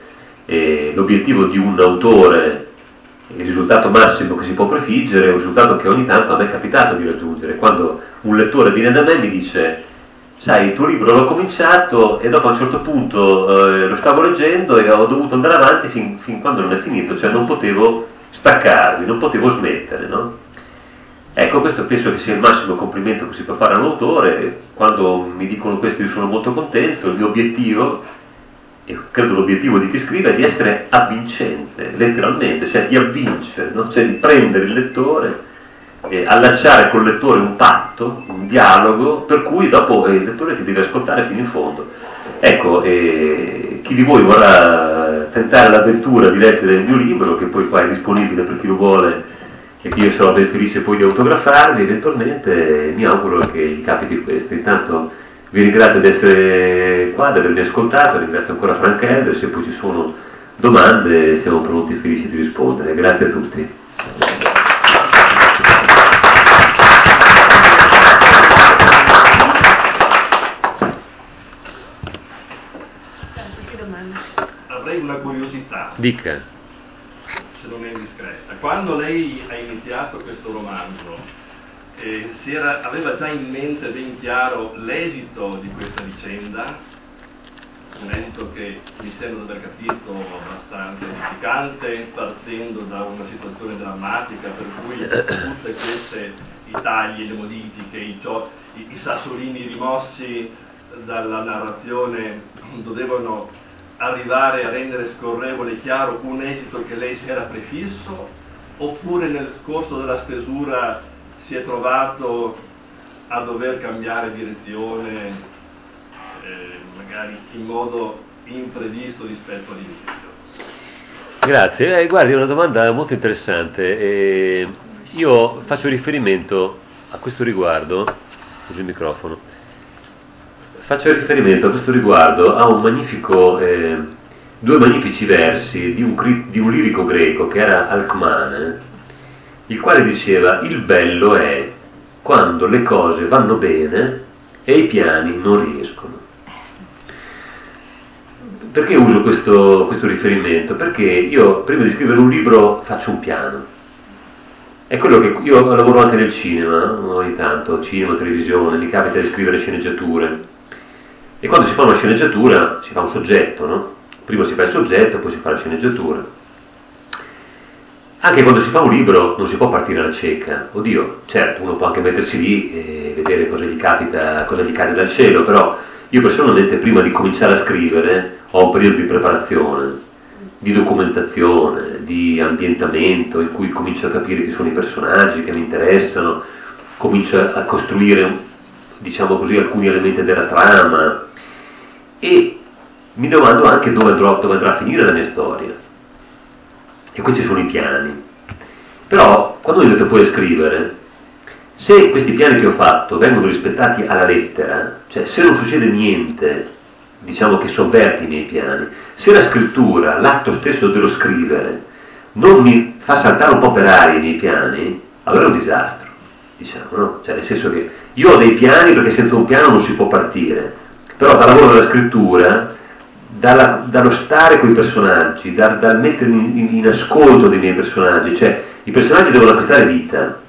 Speaker 2: e l'obiettivo di un autore, il risultato massimo che si può prefiggere, è un risultato che ogni tanto a me è capitato di raggiungere, quando un lettore viene da me e mi dice: sai, il tuo libro l'ho cominciato e dopo a un certo punto eh, lo stavo leggendo e ho dovuto andare avanti fin, fin quando non è finito, cioè non potevo staccarmi, non potevo smettere, no? Ecco, questo penso che sia il massimo complimento che si può fare a un autore. Quando mi dicono questo io sono molto contento. Il mio obiettivo, e credo l'obiettivo di chi scrive, è di essere avvincente, letteralmente, cioè di avvincere, no? Cioè di prendere il lettore, eh, allacciare col lettore un patto, un dialogo, per cui dopo eh, il lettore ti deve ascoltare fino in fondo. Ecco, eh, chi di voi vorrà tentare l'avventura di leggere il mio libro, che poi qua è disponibile per chi lo vuole, e che io sarò ben felice poi di autografarvi, eventualmente mi auguro che gli capiti questo. Intanto vi ringrazio di essere qua, di avermi ascoltato, ringrazio ancora Frank Elder, se poi ci sono domande siamo pronti e felici di rispondere. Grazie a tutti.
Speaker 4: Avrei una curiosità.
Speaker 2: Dica.
Speaker 4: Se non è indiscreta, quando lei ha iniziato questo romanzo eh, si era, aveva già in mente ben chiaro l'esito di questa vicenda, un esito che mi sembra di aver capito abbastanza edificante, partendo da una situazione drammatica per cui tutte queste, i tagli, le modifiche, i, i, i sassolini rimossi dalla narrazione dovevano arrivare a rendere scorrevole e chiaro un esito che lei si era prefisso, oppure nel corso della stesura si è trovato a dover cambiare direzione, eh, magari in modo imprevisto rispetto all'inizio?
Speaker 2: Grazie, eh, guardi, è una domanda molto interessante. Eh, io faccio riferimento a questo riguardo, scusi il microfono, Faccio riferimento a questo riguardo a un magnifico, eh, due magnifici versi di un, di un lirico greco che era Alcmane, il quale diceva: il bello è quando le cose vanno bene e i piani non riescono. Perché uso questo, questo riferimento? Perché io prima di scrivere un libro faccio un piano. È quello che io lavoro anche nel cinema, ogni tanto, cinema, televisione, mi capita di scrivere sceneggiature. E quando si fa una sceneggiatura si fa un soggetto, no? Prima si fa il soggetto, poi si fa la sceneggiatura. Anche quando si fa un libro non si può partire alla cieca. Oddio, certo, uno può anche mettersi lì e vedere cosa gli capita, cosa gli cade dal cielo, però io personalmente prima di cominciare a scrivere ho un periodo di preparazione, di documentazione, di ambientamento, in cui comincio a capire chi sono i personaggi che mi interessano, comincio a costruire, diciamo così, alcuni elementi della trama, e mi domando anche dove andrò, dove andrà a finire la mia storia. E questi sono i piani. Però quando mi metto poi a scrivere, se questi piani che ho fatto vengono rispettati alla lettera, cioè se non succede niente, diciamo, che sovverti i miei piani, se la scrittura, l'atto stesso dello scrivere, non mi fa saltare un po' per aria i miei piani, allora è un disastro, diciamo, no? Cioè nel senso che io ho dei piani, perché senza un piano non si può partire, però dal lavoro della scrittura, dalla, dallo stare con i personaggi, dal, dal mettermi in, in ascolto dei miei personaggi, cioè i personaggi devono acquistare vita,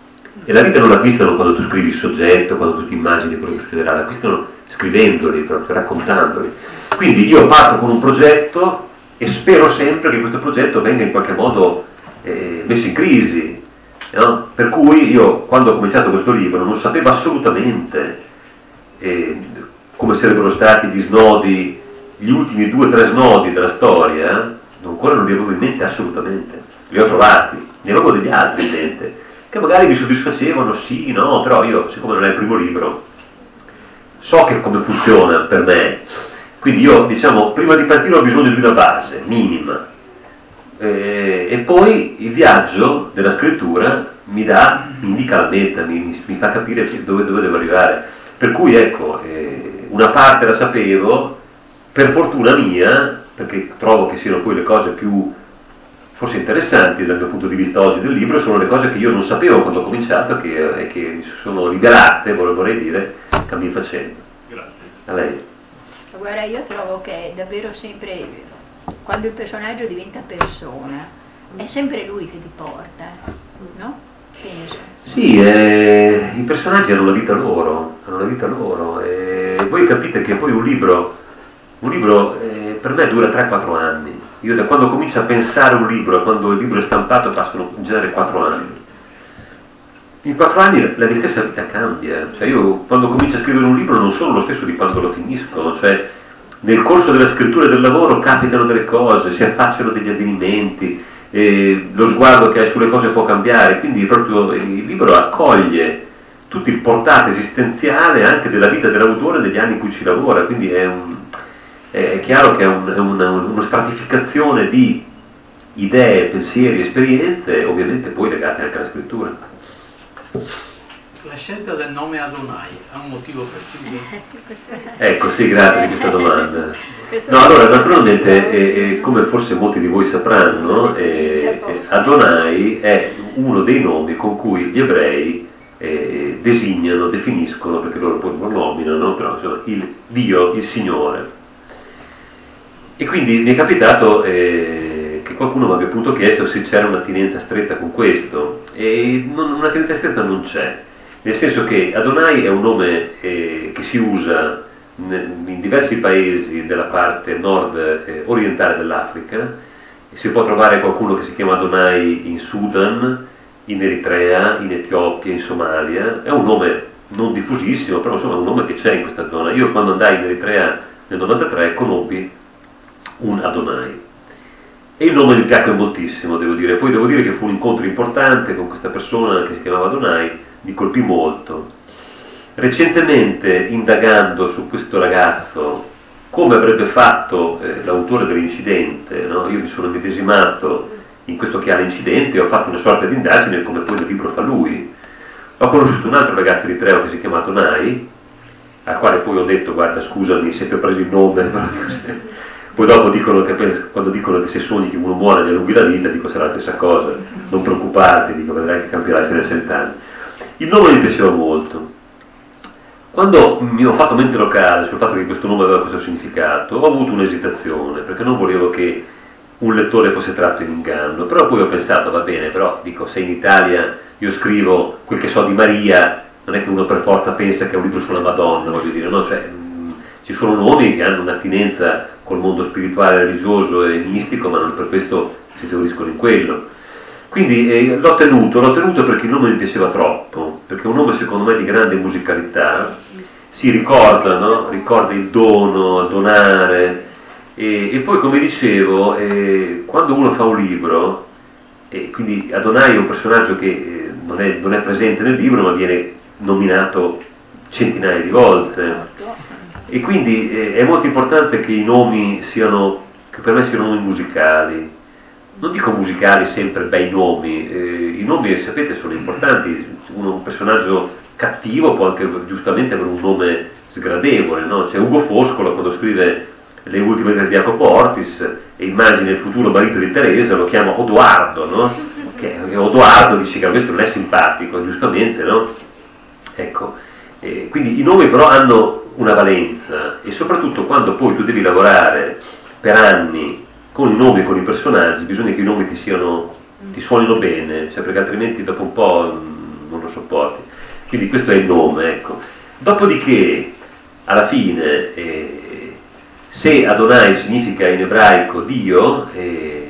Speaker 2: E la vita non l'acquistano quando tu scrivi il soggetto, quando tu ti immagini quello che succederà, l'acquistano scrivendoli, proprio raccontandoli. Quindi io parto con un progetto e spero sempre che questo progetto venga in qualche modo eh, messo in crisi, no? Per cui io, quando ho cominciato questo libro, non sapevo assolutamente eh, come sarebbero stati gli snodi, gli ultimi due o tre snodi della storia, ancora non li avevo in mente assolutamente, li ho trovati, ne avevo degli altri in mente, che magari mi soddisfacevano, sì, no, però io, siccome non è il primo libro, so che come funziona per me, quindi io, diciamo, prima di partire ho bisogno di una base minima, eh, e poi il viaggio della scrittura mi dà, mi indica la meta, mi, mi, mi fa capire dove, dove devo arrivare, per cui ecco, eh, una parte la sapevo, per fortuna mia, perché trovo che siano poi le cose più forse interessanti dal mio punto di vista oggi del libro, sono le cose che io non sapevo quando ho cominciato e che, e che mi sono rivelate, vorrei dire, cammin facendo.
Speaker 4: Grazie.
Speaker 2: A lei.
Speaker 3: Guarda, io trovo che davvero sempre, quando il personaggio diventa persona, è sempre lui che ti porta, no? Penso.
Speaker 2: Sì, eh, i personaggi hanno una vita loro, hanno una vita loro, e voi capite che poi un libro, un libro eh, per me dura tre quattro anni. Io da quando comincio a pensare un libro a quando il libro è stampato passano in genere quattro anni. In quattro anni la mia stessa vita cambia, cioè io quando comincio a scrivere un libro non sono lo stesso di quando lo finisco, cioè nel corso della scrittura e del lavoro capitano delle cose, si affacciano degli avvenimenti, eh, lo sguardo che hai sulle cose può cambiare, quindi proprio il libro accoglie tutto il portato esistenziale anche della vita dell'autore negli anni in cui ci lavora, quindi è un... è chiaro che è, un, è una, una stratificazione di idee, pensieri, esperienze, ovviamente poi legate anche alla scrittura.
Speaker 5: La scelta del nome Adonai ha un motivo preciso?
Speaker 2: Ecco, sì, grazie di questa domanda. No, allora, naturalmente, eh, eh, come forse molti di voi sapranno, eh, Adonai è uno dei nomi con cui gli ebrei eh, designano, definiscono, perché loro poi lo nominano, però insomma, il Dio, il Signore. E quindi mi è capitato eh, che qualcuno mi abbia appunto chiesto se c'era un'attinenza stretta con questo, e non, un'attinenza stretta non c'è, nel senso che Adonai è un nome eh, che si usa in diversi paesi della parte nord eh, orientale dell'Africa, si può trovare qualcuno che si chiama Adonai in Sudan, in Eritrea, in Etiopia, in Somalia, è un nome non diffusissimo, però insomma è un nome che c'è in questa zona. Io quando andai in Eritrea nel novantatré conobbi un Adonai e il nome mi piacque moltissimo, devo dire. Poi devo dire che fu un incontro importante con questa persona che si chiamava Adonai, mi colpì molto. Recentemente, indagando su questo ragazzo, come avrebbe fatto eh, l'autore dell'incidente, no? Io mi sono medesimato in questo chiaro incidente e ho fatto una sorta di indagine come poi nel libro fa lui. Ho conosciuto un altro ragazzo eritreo che si chiama Adonai, al quale poi ho detto: guarda, scusami se ti ho preso il nome, però dico, se... poi dopo dicono che quando dicono che se sogni che uno muore e allunghi la vita, dico sarà la stessa cosa, non preoccuparti, dico vedrai che cambierai fino a cent'anni. Il nome mi piaceva molto. Quando mi ho fatto mente locale sul fatto che questo nome aveva questo significato, ho avuto un'esitazione, perché non volevo che un lettore fosse tratto in inganno, però poi ho pensato, va bene, però dico, se in Italia io scrivo quel che so di Maria, non è che uno per forza pensa che è un libro sulla Madonna, voglio dire, no? Cioè, mh, ci sono nomi che hanno un'attinenza col mondo spirituale, religioso e mistico, ma non per questo si esauriscono in quello. Quindi eh, l'ho tenuto, l'ho tenuto perché il nome mi piaceva troppo, perché è un nome secondo me di grande musicalità, si ricorda, no? Ricorda il dono, donare, e, e poi come dicevo, eh, quando uno fa un libro, e quindi Adonai è un personaggio che eh, non, è, non è presente nel libro ma viene nominato centinaia di volte, e quindi eh, è molto importante che i nomi siano, che per me siano nomi musicali. Non dico musicali sempre bei nomi, eh, i nomi sapete sono importanti, uno, un personaggio cattivo può anche giustamente avere un nome sgradevole, no? C'è Ugo Foscolo quando scrive Le ultime del Jacopo Ortis e immagina il futuro marito di Teresa, lo chiama Odoardo, no? Che, che Odoardo dice che questo non è simpatico, giustamente, no? Ecco, eh, quindi i nomi però hanno una valenza, e soprattutto quando poi tu devi lavorare per anni con i nomi, con i personaggi, bisogna che i nomi ti siano, ti suonino bene, cioè perché altrimenti dopo un po' non lo sopporti. Quindi questo è il nome, ecco. Dopodiché, alla fine, eh, se Adonai significa in ebraico Dio, eh,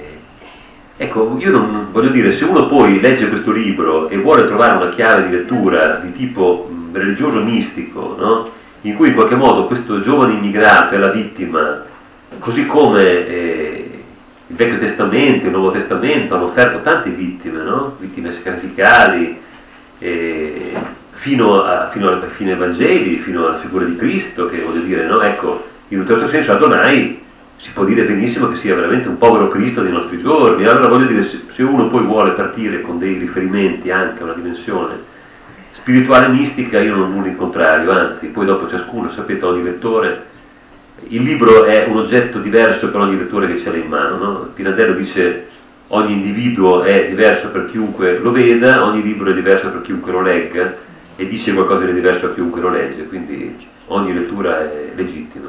Speaker 2: ecco, io non voglio dire, se uno poi legge questo libro e vuole trovare una chiave di lettura di tipo mh, religioso mistico, no? In cui in qualche modo questo giovane immigrato è la vittima, così come eh, il Vecchio Testamento e il Nuovo Testamento hanno offerto tante vittime, no? Vittime sacrificali, eh, fino, a, fino ai fine Vangeli, fino alla figura di Cristo, che voglio dire, no? Ecco, in un certo senso Adonai si può dire benissimo che sia veramente un povero Cristo dei nostri giorni. Allora voglio dire, se, se uno poi vuole partire con dei riferimenti anche a una dimensione spirituale mistica, io non ho nulla in contrario, anzi, poi dopo ciascuno, sapete, ogni lettore, il libro è un oggetto diverso per ogni lettore che ce l'ha in mano, no? Pirandello dice ogni individuo è diverso per chiunque lo veda, ogni libro è diverso per chiunque lo legga, e dice qualcosa di diverso a chiunque lo legge, quindi ogni lettura è legittima.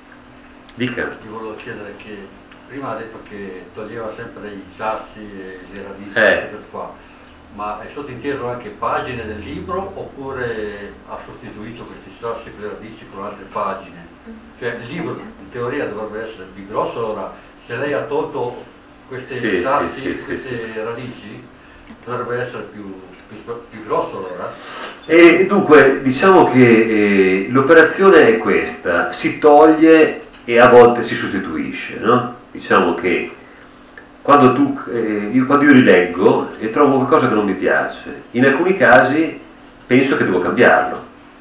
Speaker 2: Dica.
Speaker 6: Ti volevo chiedere che prima ha detto che toglieva sempre i sassi e le radici,
Speaker 2: Eh.
Speaker 6: questo qua, ma è sottinteso anche pagine del libro oppure ha sostituito questi sassi e le radici con altre pagine? Cioè il libro in teoria dovrebbe essere più grosso, allora se lei ha tolto questi
Speaker 2: Sì,
Speaker 6: sassi
Speaker 2: sì,
Speaker 6: e
Speaker 2: sì,
Speaker 6: queste
Speaker 2: sì.
Speaker 6: radici dovrebbe essere più, più, più grosso allora?
Speaker 2: E dunque, diciamo che eh, l'operazione è questa, si toglie e a volte si sostituisce, no? Diciamo che quando, tu, eh, io, quando io rileggo e trovo qualcosa che non mi piace, in alcuni casi penso che devo cambiarlo,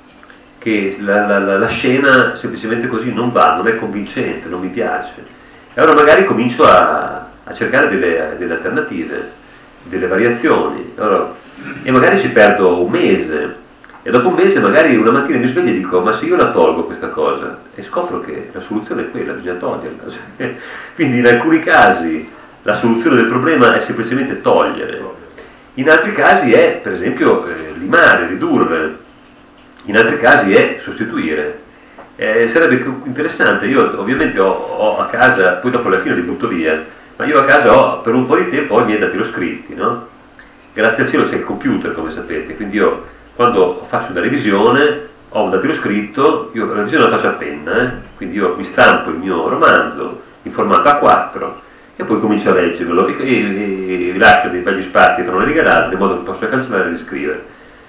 Speaker 2: che la, la, la, la scena semplicemente così non va, non è convincente, non mi piace. E allora magari comincio a, a cercare delle, delle alternative, delle variazioni, allora, e magari ci perdo un mese. E dopo un mese magari una mattina mi sveglio e dico ma se io la tolgo questa cosa, e scopro che la soluzione è quella, bisogna toglierla. Quindi in alcuni casi la soluzione del problema è semplicemente togliere, in altri casi è per esempio eh, limare, ridurre, in altri casi è sostituire. Eh, sarebbe interessante, io ovviamente ho, ho a casa, poi dopo alla fine li butto via, ma io a casa ho per un po' di tempo ho i miei dattiloscritti, no? Grazie al cielo c'è il computer, come sapete, quindi io quando faccio una revisione ho un dattiloscritto, io la revisione la faccio a penna, eh? Quindi io mi stampo il mio romanzo in formato A quattro e poi comincio a leggerlo e, e, e lascio dei begli spazi tra una riga e l'altra in modo che possa cancellare e riscrivere.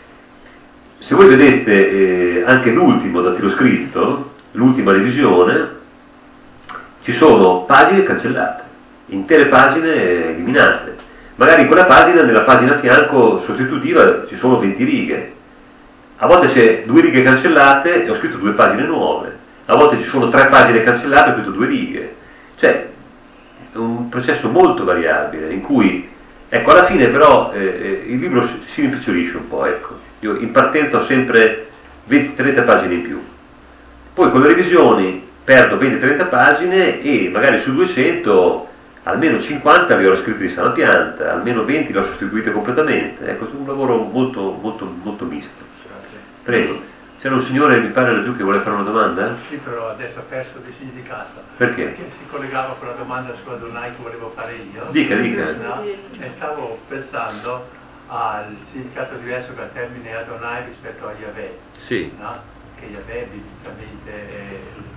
Speaker 2: Se voi vedeste eh, anche l'ultimo dattiloscritto, l'ultima revisione, ci sono pagine cancellate, intere pagine eliminate. Magari in quella pagina, nella pagina a fianco sostitutiva, ci sono venti righe. A volte c'è due righe cancellate e ho scritto due pagine nuove. A volte ci sono tre pagine cancellate e ho scritto due righe. Cioè, è un processo molto variabile, in cui, ecco, alla fine però eh, il libro si rimpicciolisce un po', ecco. Io in partenza ho sempre venti trenta pagine in più. Poi con le revisioni perdo venti trenta pagine e magari su duecento almeno cinquanta li ho scritti di sana pianta, almeno venti li ho sostituiti completamente. Ecco, è un lavoro molto, molto, molto misto. Prego. C'era un signore, mi pare laggiù, che vuole fare una domanda?
Speaker 5: Sì, però adesso ha perso di significato.
Speaker 2: Perché?
Speaker 5: Perché si collegava con la domanda su Adonai che volevo fare io.
Speaker 2: Dica, dica.
Speaker 5: No? E stavo pensando al significato diverso che ha il termine Adonai rispetto a Yahweh.
Speaker 2: Sì.
Speaker 5: No? Che Yahweh biblicamente è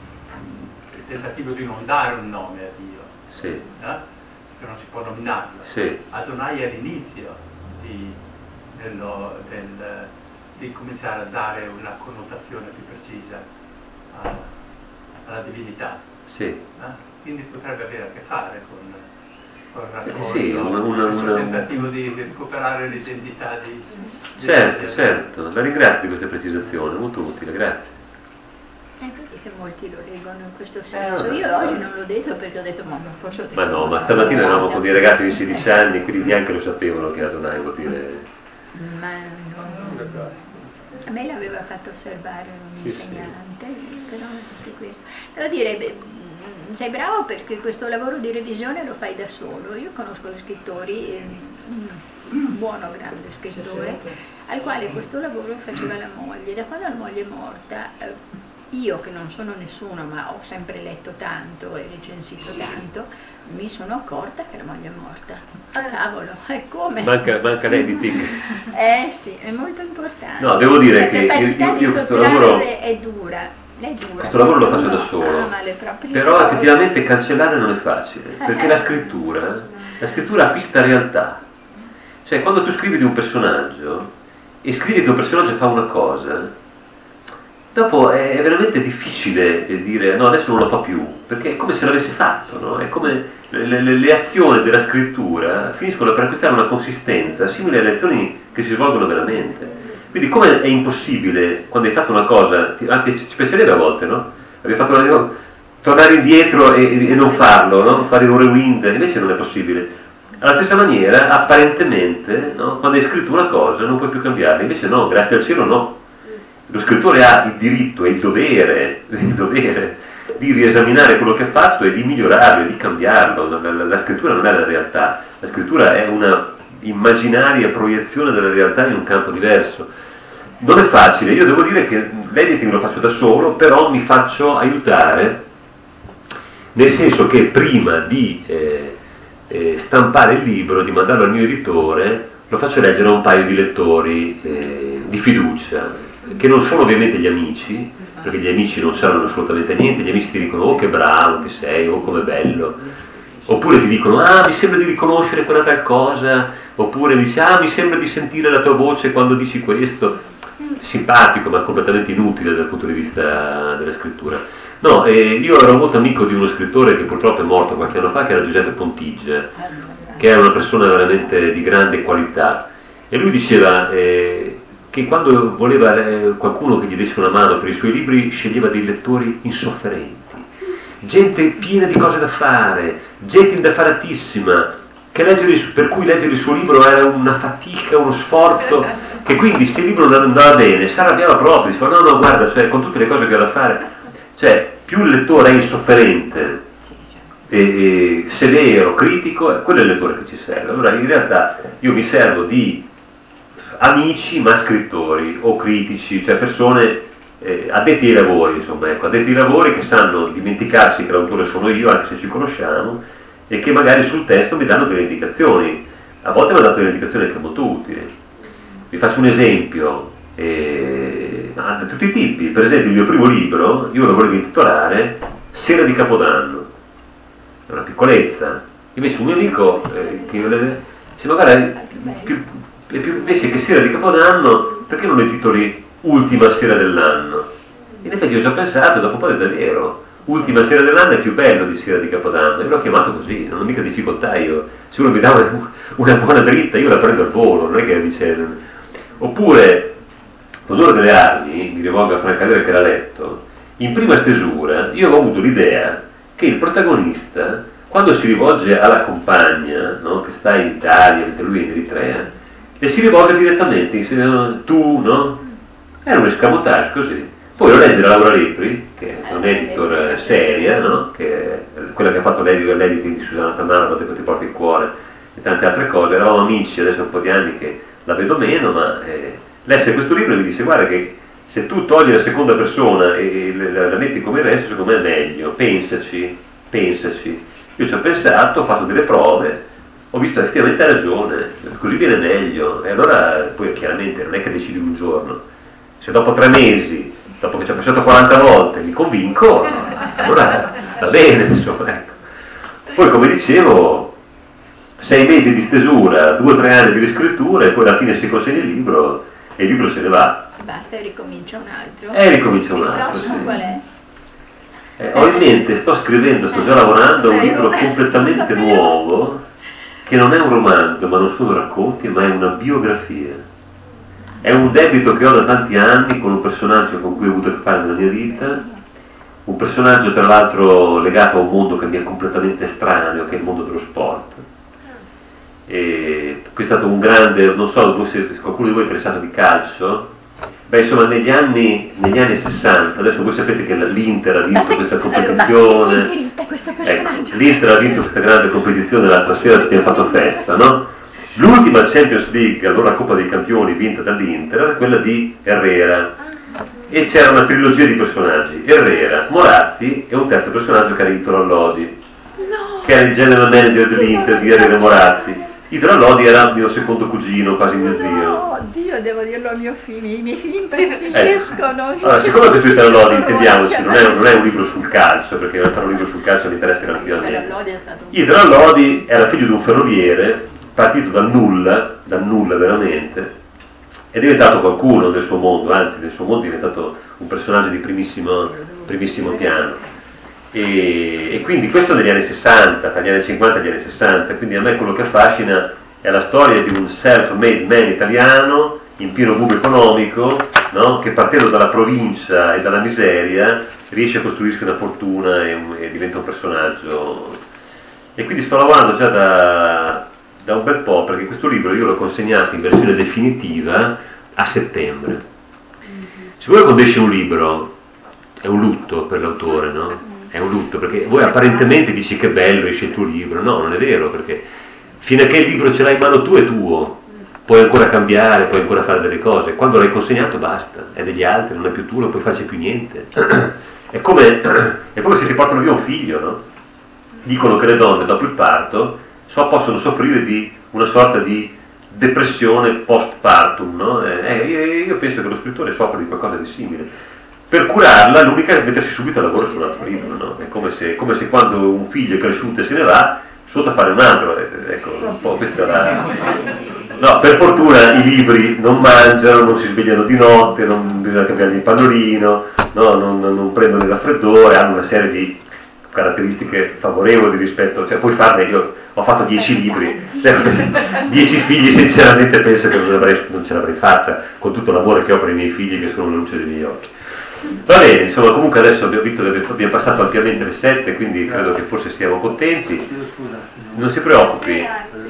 Speaker 5: il tentativo di non dare un nome a Dio.
Speaker 2: Sì.
Speaker 5: No? Che non si può nominarlo.
Speaker 2: Sì.
Speaker 5: Adonai è l'inizio di, dello, del, di cominciare a dare una connotazione più precisa a, alla divinità.
Speaker 2: Sì.
Speaker 5: No? Quindi potrebbe avere a che fare con, con il racconto,
Speaker 2: Sì, una, una, una...
Speaker 5: il tentativo di recuperare l'identità di... di
Speaker 2: Certo,
Speaker 5: di...
Speaker 2: certo. La ringrazio di questa precisazione, molto utile, grazie.
Speaker 3: Eh, vedi che molti lo leggono in questo senso. Io oggi non l'ho detto perché ho detto, ma forse ho detto...
Speaker 2: Ma no, ma stamattina eravamo con dei ragazzi di sedici anni, quindi neanche lo sapevano che Adonai vuol dire...
Speaker 3: Ma no. A me l'aveva fatto osservare un
Speaker 2: Sì,
Speaker 3: insegnante, però anche questo. Devo dire, beh, sei bravo perché questo lavoro di revisione lo fai da solo. Io conosco scrittori, un buono grande scrittore, al quale questo lavoro faceva la moglie. Da quando la moglie è morta, io che non sono nessuno, ma ho sempre letto tanto e recensito tanto, mi sono accorta che la moglie è morta. Ah, cavolo, è come?
Speaker 2: Manca, manca l'editing.
Speaker 3: Eh sì, è molto importante.
Speaker 2: No, devo dire
Speaker 3: la
Speaker 2: che
Speaker 3: capacità
Speaker 2: io,
Speaker 3: di
Speaker 2: io questo
Speaker 3: sottrarre
Speaker 2: lavoro,
Speaker 3: è dura. È dura.
Speaker 2: questo lavoro lo faccio
Speaker 3: Uno
Speaker 2: da solo,
Speaker 3: ama le proprie
Speaker 2: però
Speaker 3: cose.
Speaker 2: effettivamente cancellare non è facile, perché
Speaker 3: Eh.
Speaker 2: la scrittura, la scrittura acquista realtà. Cioè quando tu scrivi di un personaggio e scrivi che un personaggio fa una cosa, dopo è veramente difficile dire no, adesso non lo fa più, perché è come se l'avesse fatto, no? È come le, le, le azioni della scrittura finiscono per acquistare una consistenza simile alle azioni che si svolgono veramente. Quindi come è impossibile, quando hai fatto una cosa, ti, anche ci penserebbe a volte, no? Avevi fatto una cosa, tornare indietro e, e non farlo, no? Fare un rewind, invece non è possibile. Alla stessa maniera, apparentemente, no? Quando hai scritto una cosa non puoi più cambiarla, invece no, grazie al cielo no. Lo scrittore ha il diritto e il dovere, il dovere di riesaminare quello che ha fatto e di migliorarlo e di cambiarlo. La, la, la scrittura non è la realtà, la scrittura è una immaginaria proiezione della realtà in un campo diverso. Non è facile, io devo dire che l'editing lo faccio da solo, però mi faccio aiutare, nel senso che prima di eh, eh, stampare il libro, di mandarlo al mio editore, lo faccio leggere a un paio di lettori eh, di fiducia, che non sono ovviamente gli amici, perché gli amici non sanno assolutamente niente, gli amici ti dicono oh che bravo che sei, oh come bello, oppure ti dicono ah mi sembra di riconoscere quella tal cosa, oppure dici ah mi sembra di sentire la tua voce quando dici questo, simpatico ma completamente inutile dal punto di vista della scrittura. No, eh, io ero molto amico di uno scrittore che purtroppo è morto qualche anno fa, che era Giuseppe Pontigia, che era una persona veramente di grande qualità, e lui diceva eh, che quando voleva eh, qualcuno che gli desse una mano per i suoi libri sceglieva dei lettori insofferenti, gente piena di cose da fare, gente indaffaratissima, che leggere, per cui leggere il suo libro era una fatica, uno sforzo, che quindi se il libro non andava bene si arrabbiava proprio, diceva no no guarda, cioè, con tutte le cose che ho da fare, cioè più il lettore è insofferente e, e severo, critico, quello è il lettore che ci serve. Allora in realtà io mi servo di amici ma scrittori o critici, cioè persone eh, addetti ai lavori, insomma, ecco, addetti ai lavori che sanno dimenticarsi che l'autore sono io, anche se ci conosciamo, e che magari sul testo mi danno delle indicazioni. A volte mi hanno dato delle indicazioni anche molto utili. Vi faccio un esempio, eh, di tutti i tipi. Per esempio il mio primo libro io lo volevo intitolare Sera di Capodanno, è una piccolezza. Invece un mio amico eh, che dice ma guarda, più, più, invece che Sera di Capodanno perché non lo intitoli Ultima Sera dell'anno? In effetti io ci ho pensato e dopo un po' è davvero Ultima Sera dell'anno è più bello di Sera di Capodanno, io l'ho chiamato così, non ho mica difficoltà io, se uno mi dà una buona dritta io la prendo al volo, non è che dice. Oppure L'odore delle armi, mi rivolgo a Franca Vera che l'ha letto, in prima stesura io avevo avuto l'idea che il protagonista, quando si rivolge alla compagna, no, che sta in Italia, mentre lui è in Eritrea, le si rivolge direttamente, dice, tu, no? Era un escamotage così. Poi lo legge la Laura Lepri, che è un editor seria, no? Che è quella che ha fatto l'editing di Susanna Tamara, Quando ti porti il cuore, e tante altre cose. Eravamo amici, adesso è un po' di anni che la vedo meno, ma eh, lesse questo libro e mi disse, guarda che se tu togli la seconda persona e la, la metti come il resto, secondo me è meglio, pensaci, pensaci. Io ci ho pensato, ho fatto delle prove, ho visto effettivamente ha ragione, così viene meglio. E allora, poi chiaramente non è che decidi un giorno, se dopo tre mesi, dopo che ci ho pensato quaranta volte, mi convinco, allora va bene, insomma, ecco. Poi come dicevo, sei mesi di stesura, due o tre anni di riscrittura e poi alla fine si consegna il libro e il libro se ne va.
Speaker 3: Basta e ricomincia un altro.
Speaker 2: E ricomincia un
Speaker 3: Il
Speaker 2: altro,
Speaker 3: prossimo
Speaker 2: sì.
Speaker 3: qual è?
Speaker 2: Eh, ho in mente, sto scrivendo, sto già lavorando a un libro completamente nuovo, che non è un romanzo, ma non sono racconti, ma è una biografia. È un debito che ho da tanti anni con un personaggio con cui ho avuto a che fare nella mia vita, un personaggio tra l'altro legato a un mondo che mi è completamente estraneo, che è il mondo dello sport. E questo è stato un grande, non so se qualcuno di voi è interessato di calcio. Beh, insomma, negli anni, negli anni sessanta, adesso voi sapete che l'Inter ha vinto
Speaker 3: Basta
Speaker 2: questa
Speaker 3: che-
Speaker 2: competizione.
Speaker 3: basta che si interista questo personaggio.
Speaker 2: Ecco, l'Inter ha vinto questa grande competizione l'altra sera, tutti hanno fatto festa, no? L'ultima Champions League, allora Coppa dei Campioni, vinta dall'Inter, era quella di Herrera. e c'era una trilogia di personaggi, Herrera, Moratti e un terzo personaggio che era Italo Lodi,
Speaker 1: No!
Speaker 2: che era il general manager dell'Inter di Herrera Moratti. Italo Lodi era il mio secondo cugino, quasi mio zio.
Speaker 3: No, Dio, devo dirlo a mio figlio, i miei figli impazziscono.
Speaker 2: Allora, siccome questo Italo Lodi, intendiamoci, non è, non è un libro sul calcio, perché in realtà un libro sul calcio mi interessa relativamente. Italo Lodi era figlio di un ferroviere, partito dal nulla, dal nulla veramente, è diventato qualcuno nel suo mondo, anzi nel suo mondo è diventato un personaggio di primissimo, primissimo piano. E, e quindi questo negli anni sessanta, dagli anni cinquanta agli anni sessanta, quindi a me quello che affascina è la storia di un self-made man italiano in pieno boom economico, no? Che partendo dalla provincia e dalla miseria riesce a costruirsi una fortuna e, un, e diventa un personaggio. E quindi sto lavorando già da, da un bel po', perché questo libro io l'ho consegnato in versione definitiva a settembre. Siccome quando esce un libro è un lutto per l'autore, no? È un lutto, perché voi apparentemente dici che bello esce il tuo libro, no, non è vero, perché fino a che il libro ce l'hai in mano tu è tuo, puoi ancora cambiare, puoi ancora fare delle cose, quando l'hai consegnato basta, è degli altri, non è più tuo, non puoi farci più niente. È come, è come se ti portano via un figlio, no? Dicono che le donne dopo il parto so, possono soffrire di una sorta di depressione post-partum, no? Eh, io, io penso che lo scrittore soffra di qualcosa di simile. Per curarla l'unica è mettersi subito a lavoro su un altro libro, no? È come se, come se quando un figlio è cresciuto e se ne va, sotto a fare un altro, ecco, un po' questa è la... No, per fortuna i libri non mangiano, non si svegliano di notte, non bisogna cambiargli il pannolino, no? non, non prendono il raffreddore, hanno una serie di caratteristiche favorevoli rispetto, cioè puoi farne, io ho fatto dieci libri, dieci figli, sinceramente penso che non, avrei, non ce l'avrei fatta, con tutto l'amore che ho per i miei figli che sono la luce dei miei occhi. Va bene, insomma, comunque adesso abbiamo visto che abbiamo passato ampiamente le sette, quindi credo che forse siamo contenti. Non si preoccupi,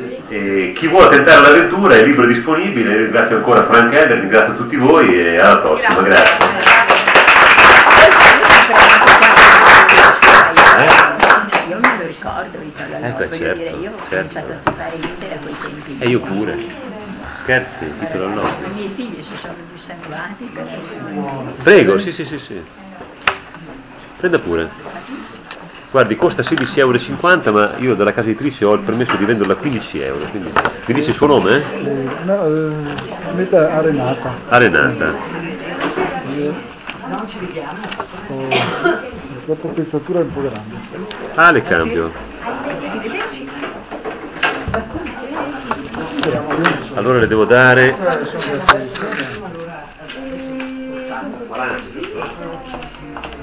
Speaker 2: e chi vuole tentare l'avventura, il libro è disponibile. Ringrazio ancora Frank Heller, ringrazio tutti voi e alla prossima, grazie.
Speaker 3: Eh? Io me lo ricordo, Italo Lodi,
Speaker 2: Eh beh,
Speaker 3: voglio
Speaker 2: certo,
Speaker 3: dire, io ho
Speaker 2: certo.
Speaker 3: cominciato a fare l'Inter a quei tempi.
Speaker 2: E io pure. Scherzi, Italo Lodi.
Speaker 3: I miei figli si sono dissanguati.
Speaker 2: Prego, sì, sì, sì, sì. Prenda pure. Guardi, costa sedici euro e cinquanta, ma io dalla casa editrice ho il permesso di venderla a quindici euro. Quindi... Mi dice il suo nome?
Speaker 7: Eh, no, eh, metta a Renata.
Speaker 2: A Renata.
Speaker 7: Eh, oh, la pezzatura è un po' grande.
Speaker 2: Ah, le cambio. Allora le devo dare